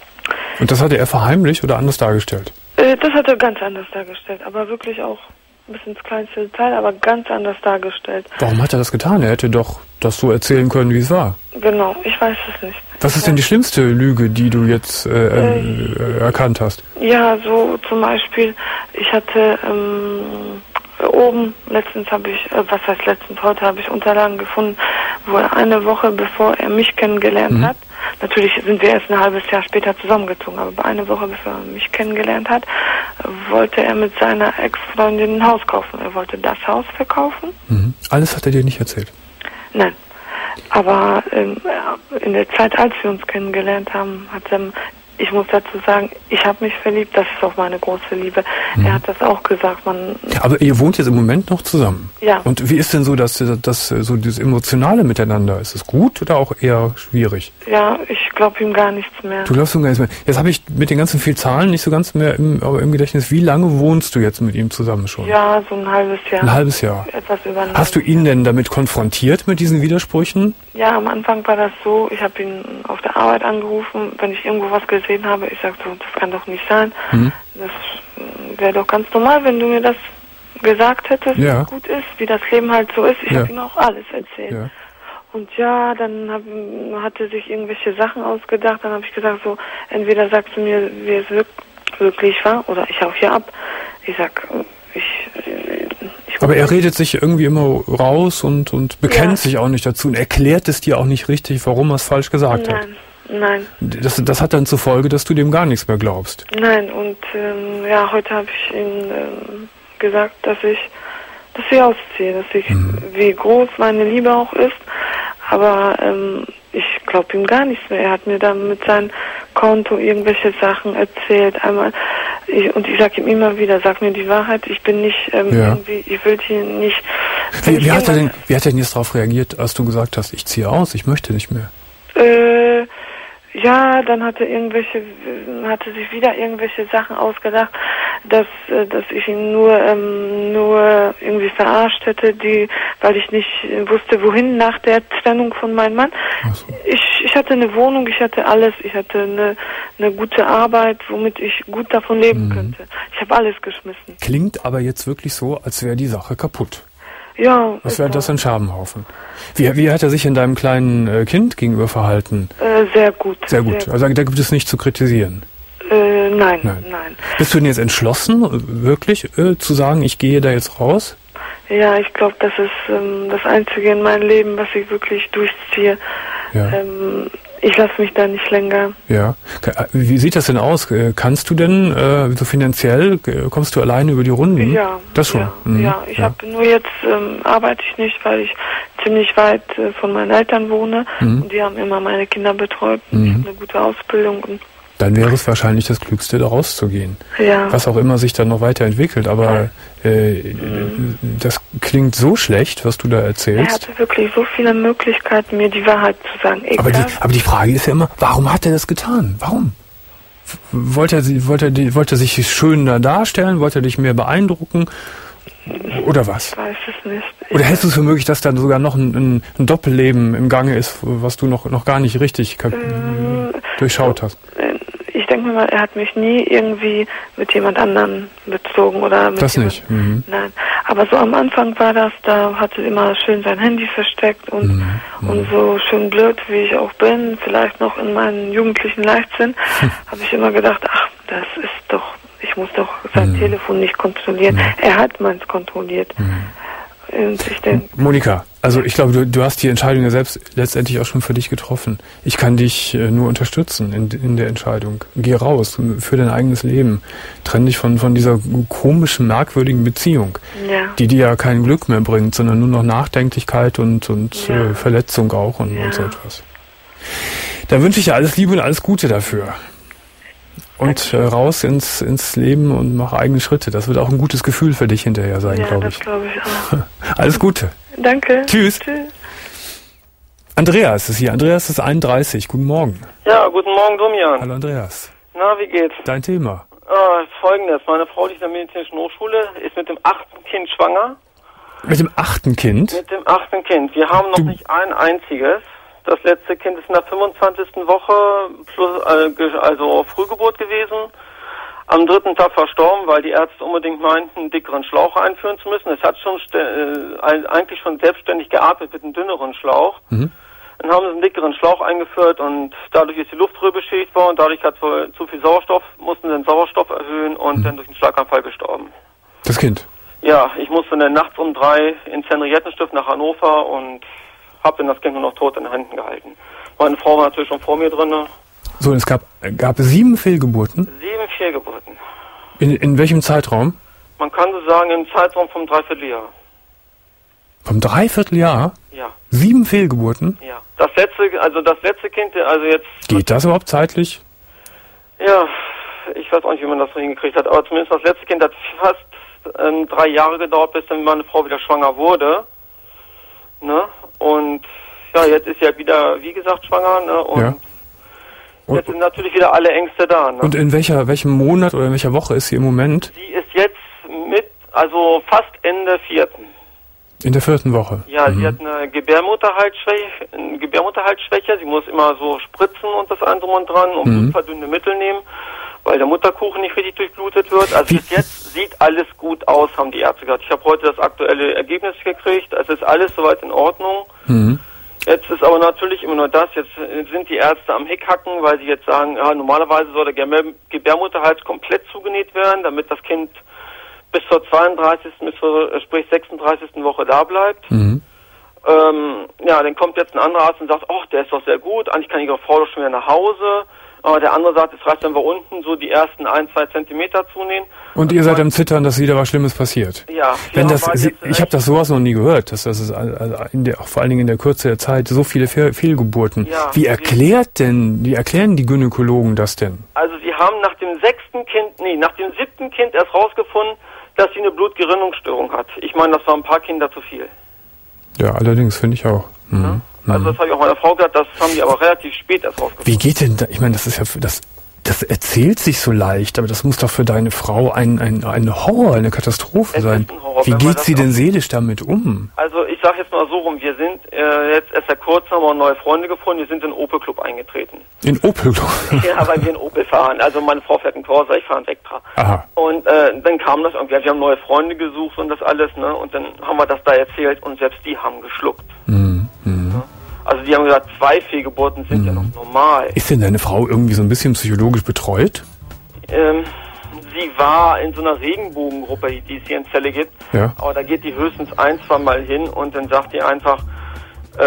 Und das hatte er verheimlicht oder anders dargestellt? Äh, das hat er ganz anders dargestellt, aber wirklich auch bis ins kleinste Detail, aber ganz anders dargestellt. Warum hat er das getan? Er hätte doch das so erzählen können, wie es war. Genau, ich weiß es nicht. Was ist denn die schlimmste Lüge, die du jetzt äh, äh, erkannt hast? Ja, so zum Beispiel, ich hatte ähm, oben, letztens habe ich, äh, was heißt letztens, heute habe ich Unterlagen gefunden, wo er eine Woche bevor er mich kennengelernt mhm. hat, natürlich sind wir erst ein halbes Jahr später zusammengezogen, aber eine Woche bevor er mich kennengelernt hat, wollte er mit seiner Ex-Freundin ein Haus kaufen. Er wollte das Haus verkaufen. Mhm. Alles hat er dir nicht erzählt? Nein. Aber ähm, in der Zeit, als wir uns kennengelernt haben, hat er, ich muss dazu sagen, ich habe mich verliebt, das ist auch meine große Liebe. Mhm. Er hat das auch gesagt. Man Aber ihr wohnt jetzt im Moment noch zusammen? Ja. Und wie ist denn so, dass, dass so dieses emotionale Miteinander, ist es gut oder auch eher schwierig? Ja, ich glaube ihm gar nichts mehr. Du glaubst ihm gar nichts mehr. Jetzt habe ich mit den ganzen vielen Zahlen nicht so ganz mehr im, aber im Gedächtnis. Wie lange wohnst du jetzt mit ihm zusammen schon? Ja, so ein halbes Jahr. Ein halbes Jahr. Etwas über ein Hast du ihn denn damit konfrontiert mit diesen Widersprüchen? Ja, am Anfang war das so, ich habe ihn auf der Arbeit angerufen, wenn ich irgendwo was gesehen habe, ich sag so, das kann doch nicht sein. Mhm. Das wäre doch ganz normal, wenn du mir das gesagt hättest, ja. wie gut ist, wie das Leben halt so ist. Ich ja. habe ihm auch alles erzählt. Ja. Und ja, dann hab, hat er sich irgendwelche Sachen ausgedacht, dann habe ich gesagt so, entweder sagst du mir, wie es wirklich war, oder ich hau hier ab. Ich sag, ich... ich Aber er redet sich irgendwie immer raus und, und bekennt ja. sich auch nicht dazu und erklärt es dir auch nicht richtig, warum er es falsch gesagt Nein. hat. Nein. Das, das hat dann zur Folge, dass du dem gar nichts mehr glaubst. Nein, und ähm, ja, heute habe ich ihm ähm, gesagt, dass ich, dass ich ausziehe, dass ich, mhm. wie groß meine Liebe auch ist, aber ähm, ich glaube ihm gar nichts mehr. Er hat mir dann mit seinem Konto irgendwelche Sachen erzählt, einmal, ich, und ich sage ihm immer wieder, sag mir die Wahrheit, ich bin nicht ähm, ja. irgendwie, ich will hier nicht... Wie, wie, hat er denn, wie hat er denn jetzt darauf reagiert, als du gesagt hast, ich ziehe aus, ich möchte nicht mehr? Äh... Ja, dann hatte irgendwelche, hatte sich wieder irgendwelche Sachen ausgedacht, dass, dass ich ihn nur, ähm, nur irgendwie verarscht hätte, die, weil ich nicht wusste, wohin nach der Trennung von meinem Mann. So. Ich, ich hatte eine Wohnung, ich hatte alles, ich hatte eine, eine gute Arbeit, womit ich gut davon leben mhm. könnte. Ich habe alles geschmissen. Klingt aber jetzt wirklich so, als wäre die Sache kaputt. Ja. Was wäre das ein Scherbenhaufen? Wie, wie hat er sich in deinem kleinen äh, Kind gegenüber verhalten? Äh, sehr gut. Sehr gut. Sehr also da gibt es nichts zu kritisieren? Äh, nein, nein, nein. Bist du denn jetzt entschlossen, wirklich äh, zu sagen, ich gehe da jetzt raus? Ja, ich glaube, das ist ähm, das Einzige in meinem Leben, was ich wirklich durchziehe. Ja. Ähm, ich lasse mich da nicht länger. Ja. Wie sieht das denn aus? Kannst du denn äh, so finanziell, kommst du alleine über die Runden? Ja. Das schon? Ja, mhm. ja. ich ja. habe nur jetzt ähm, arbeite ich nicht, weil ich ziemlich weit äh, von meinen Eltern wohne. Mhm. Und die haben immer meine Kinder betreut. Mhm. Ich habe eine gute Ausbildung. Und dann wäre es wahrscheinlich das Klügste, da rauszugehen. Ja. Was auch immer sich dann noch weiterentwickelt. Aber äh, mhm. das klingt so schlecht, was du da erzählst. Er hatte wirklich so viele Möglichkeiten, mir die Wahrheit zu sagen. Aber die, aber die Frage ist ja immer, warum hat er das getan? Warum? Wollte er, wollte er, wollte er sich schöner darstellen? Wollte er dich mehr beeindrucken? Oder was? Ich weiß es nicht. Oder hältst du es für möglich, dass dann sogar noch ein, ein, ein Doppelleben im Gange ist, was du noch, noch gar nicht richtig ähm, durchschaut hast? Ich denke mal, er hat mich nie irgendwie mit jemand anderem bezogen oder mit das jemand, nicht. Mhm. Nein, Aber so am Anfang war das, da hat sie immer schön sein Handy versteckt und, mhm. und so schön blöd, wie ich auch bin, vielleicht noch in meinem jugendlichen Leichtsinn, hm. habe ich immer gedacht, ach, das ist doch, ich muss doch sein mhm. Telefon nicht kontrollieren. Mhm. Er hat meins kontrolliert. Mhm. Und ich denk, Monika, also ich glaube, du, du hast die Entscheidung ja selbst letztendlich auch schon für dich getroffen. Ich kann dich äh, nur unterstützen in, in der Entscheidung. Geh raus für dein eigenes Leben. Trenn dich von, von dieser komischen, merkwürdigen Beziehung, ja. die dir ja kein Glück mehr bringt, sondern nur noch Nachdenklichkeit und, und ja. äh, Verletzung auch und, ja. und so etwas. Da wünsche ich dir alles Liebe und alles Gute dafür. Und äh, raus ins, ins Leben und mach eigene Schritte. Das wird auch ein gutes Gefühl für dich hinterher sein, ja, glaube ich. Ja, das glaube ich auch. Alles Gute. Danke. Tschüss. Tschüss. Andreas ist hier. Andreas ist einunddreißig. Guten Morgen. Ja, guten Morgen, Domian. Hallo, Andreas. Na, wie geht's? Dein Thema. Äh, Folgendes. Meine Frau, die ist in der medizinischen Hochschule, ist mit dem achten Kind schwanger. Mit dem achten Kind? Mit dem achten Kind. Wir haben noch du nicht ein einziges. Das letzte Kind ist in der fünfundzwanzigsten Woche plus, also Frühgeburt gewesen. Am dritten Tag verstorben, weil die Ärzte unbedingt meinten, einen dickeren Schlauch einführen zu müssen. Es hat schon äh, eigentlich schon selbstständig geatmet mit einem dünneren Schlauch. Mhm. Dann haben sie einen dickeren Schlauch eingeführt und dadurch ist die Luftröhre beschädigt worden. Dadurch hat es zu viel Sauerstoff, mussten den Sauerstoff erhöhen und mhm. dann durch einen Schlaganfall gestorben. Das Kind? Ja, ich musste dann nachts um drei ins Henriettenstift nach Hannover und habe dann das Kind nur noch tot in den Händen gehalten. Meine Frau war natürlich schon vor mir drin. So, es gab, gab sieben Fehlgeburten? Sieben Fehlgeburten. In, in welchem Zeitraum? Man kann so sagen, im Zeitraum vom Dreivierteljahr. Vom Dreivierteljahr? Ja. Sieben Fehlgeburten? Ja. Das letzte, also das letzte Kind, also jetzt... Geht das überhaupt zeitlich? Ja, ich weiß auch nicht, wie man das so hingekriegt hat, aber zumindest das letzte Kind hat fast ähm, drei Jahre gedauert, bis dann meine Frau wieder schwanger wurde. Ne? Und ja, jetzt ist sie halt wieder, wie gesagt, schwanger, ne? Und, ja. und jetzt sind natürlich wieder alle Ängste da, ne? Und in welcher, welchem Monat oder in welcher Woche ist sie im Moment? Sie ist jetzt mit, also fast Ende vierten. In der vierten Woche? Ja, mhm. sie hat eine Gebärmutterhalsschwäche, eine Gebärmutterhalsschwäche, sie muss immer so spritzen und das andere und dran und mhm. blutverdünnende Mittel nehmen, weil der Mutterkuchen nicht richtig durchblutet wird. Also bis jetzt sieht alles gut aus, haben die Ärzte gesagt. Ich habe heute das aktuelle Ergebnis gekriegt. Es ist alles soweit in Ordnung. Mhm. Jetzt ist aber natürlich immer nur das. Jetzt sind die Ärzte am Hickhacken, weil sie jetzt sagen, ja, normalerweise soll der Gebärmutterhals komplett zugenäht werden, damit das Kind bis zur zweiunddreißigsten bis zur, sprich sechsunddreißigsten Woche da bleibt. Mhm. Ähm, ja, dann kommt jetzt ein anderer Arzt und sagt, ach, der ist doch sehr gut, eigentlich kann Ihre Frau doch schon wieder nach Hause. Aber der andere sagt, es reicht, wenn wir unten so die ersten ein, zwei Zentimeter zunehmen. Und ihr seid am Zittern, dass wieder was Schlimmes passiert? Ja. Wenn das, Sie, ich habe das sowas noch nie gehört, dass das ist also in der, vor allen Dingen in der Kürze der Zeit so viele Fehl, Fehlgeburten. Ja, wie erklärt denn, wie erklären die Gynäkologen das denn? Also sie haben nach dem sechsten Kind, nee, nach dem siebten Kind erst rausgefunden, dass sie eine Blutgerinnungsstörung hat. Ich meine, das waren ein paar Kinder zu viel. Ja, allerdings, finde ich auch. Mhm. Ja? Also das habe ich auch meiner Frau gesagt, das haben die aber relativ spät erst rausgefunden. Wie geht denn da, ich meine, das ist ja, das, das erzählt sich so leicht, aber das muss doch für deine Frau ein, ein, ein Horror, eine Katastrophe es sein. Ist ein Horror, wie geht sie denn seelisch damit um? Also ich sage jetzt mal so rum, wir sind äh, jetzt erst seit kurzem haben wir neue Freunde gefunden, wir sind in den Opel Club eingetreten. In Opel Club? Ja, weil wir in Opel fahren. Also meine Frau fährt einen Corsa, ich fahre einen Vectra. Aha. Und äh, dann kam das irgendwie, wir haben neue Freunde gesucht und das alles, ne? Und dann haben wir das da erzählt und selbst die haben geschluckt. Mhm. Mhm. Ja? Also die haben gesagt, zwei Fehlgeburten sind mhm. ja noch normal. Ist denn deine Frau irgendwie so ein bisschen psychologisch betreut? Ähm, sie war in so einer Regenbogengruppe, die es hier in Celle gibt. Ja. Aber da geht die höchstens ein, zwei Mal hin und dann sagt die einfach, äh,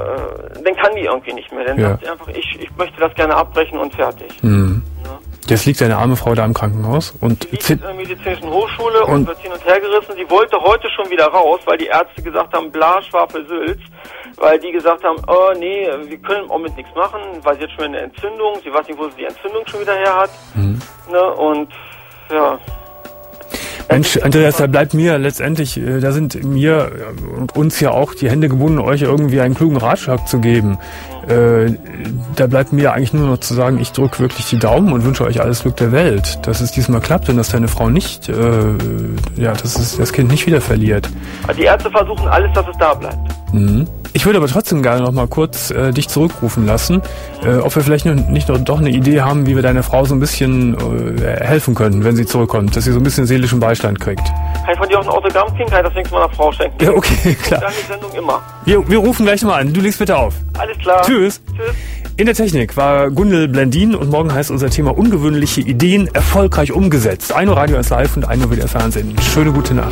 dann kann die irgendwie nicht mehr. Dann ja. sagt sie einfach, ich, ich möchte das gerne abbrechen und fertig. Mhm. Ja. Jetzt liegt deine arme Frau da im Krankenhaus und sie liegt in der medizinischen Hochschule und, und wird hin und her gerissen. Sie wollte heute schon wieder raus, weil die Ärzte gesagt haben, bla, Schwafel, Sülz. Weil die gesagt haben, oh nee, wir können im Moment nichts machen, weil sie jetzt schon eine Entzündung, sie weiß nicht, wo sie die Entzündung schon wieder her hat. Mhm. Ne, und ja. Mensch, Andreas, da bleibt mir letztendlich, da sind mir und uns ja auch die Hände gebunden, euch irgendwie einen klugen Ratschlag zu geben. Äh, da bleibt mir eigentlich nur noch zu sagen, ich drücke wirklich die Daumen und wünsche euch alles Glück der Welt, dass es diesmal klappt und dass deine Frau nicht, äh, ja, dass es das Kind nicht wieder verliert. Die Ärzte versuchen alles, dass es da bleibt. Mhm. Ich würde aber trotzdem gerne noch mal kurz äh, dich zurückrufen lassen, äh, ob wir vielleicht nicht noch, doch eine Idee haben, wie wir deiner Frau so ein bisschen äh, helfen können, wenn sie zurückkommt, dass sie so ein bisschen seelischen Beistand kriegt. Kann ich von dir auch ein Autogramm kriegen? Kann ich das nächste Mal einer Frau schenken? Ja, okay, klar. Dann die Sendung immer. Wir, wir rufen gleich mal an. Du legst bitte auf. Alles klar. Tschüss. Tschüss. In der Technik war Gundel Blendin und morgen heißt unser Thema ungewöhnliche Ideen erfolgreich umgesetzt. ein Uhr Radio ist live und ein Uhr wieder Fernsehen. Schöne gute Nacht.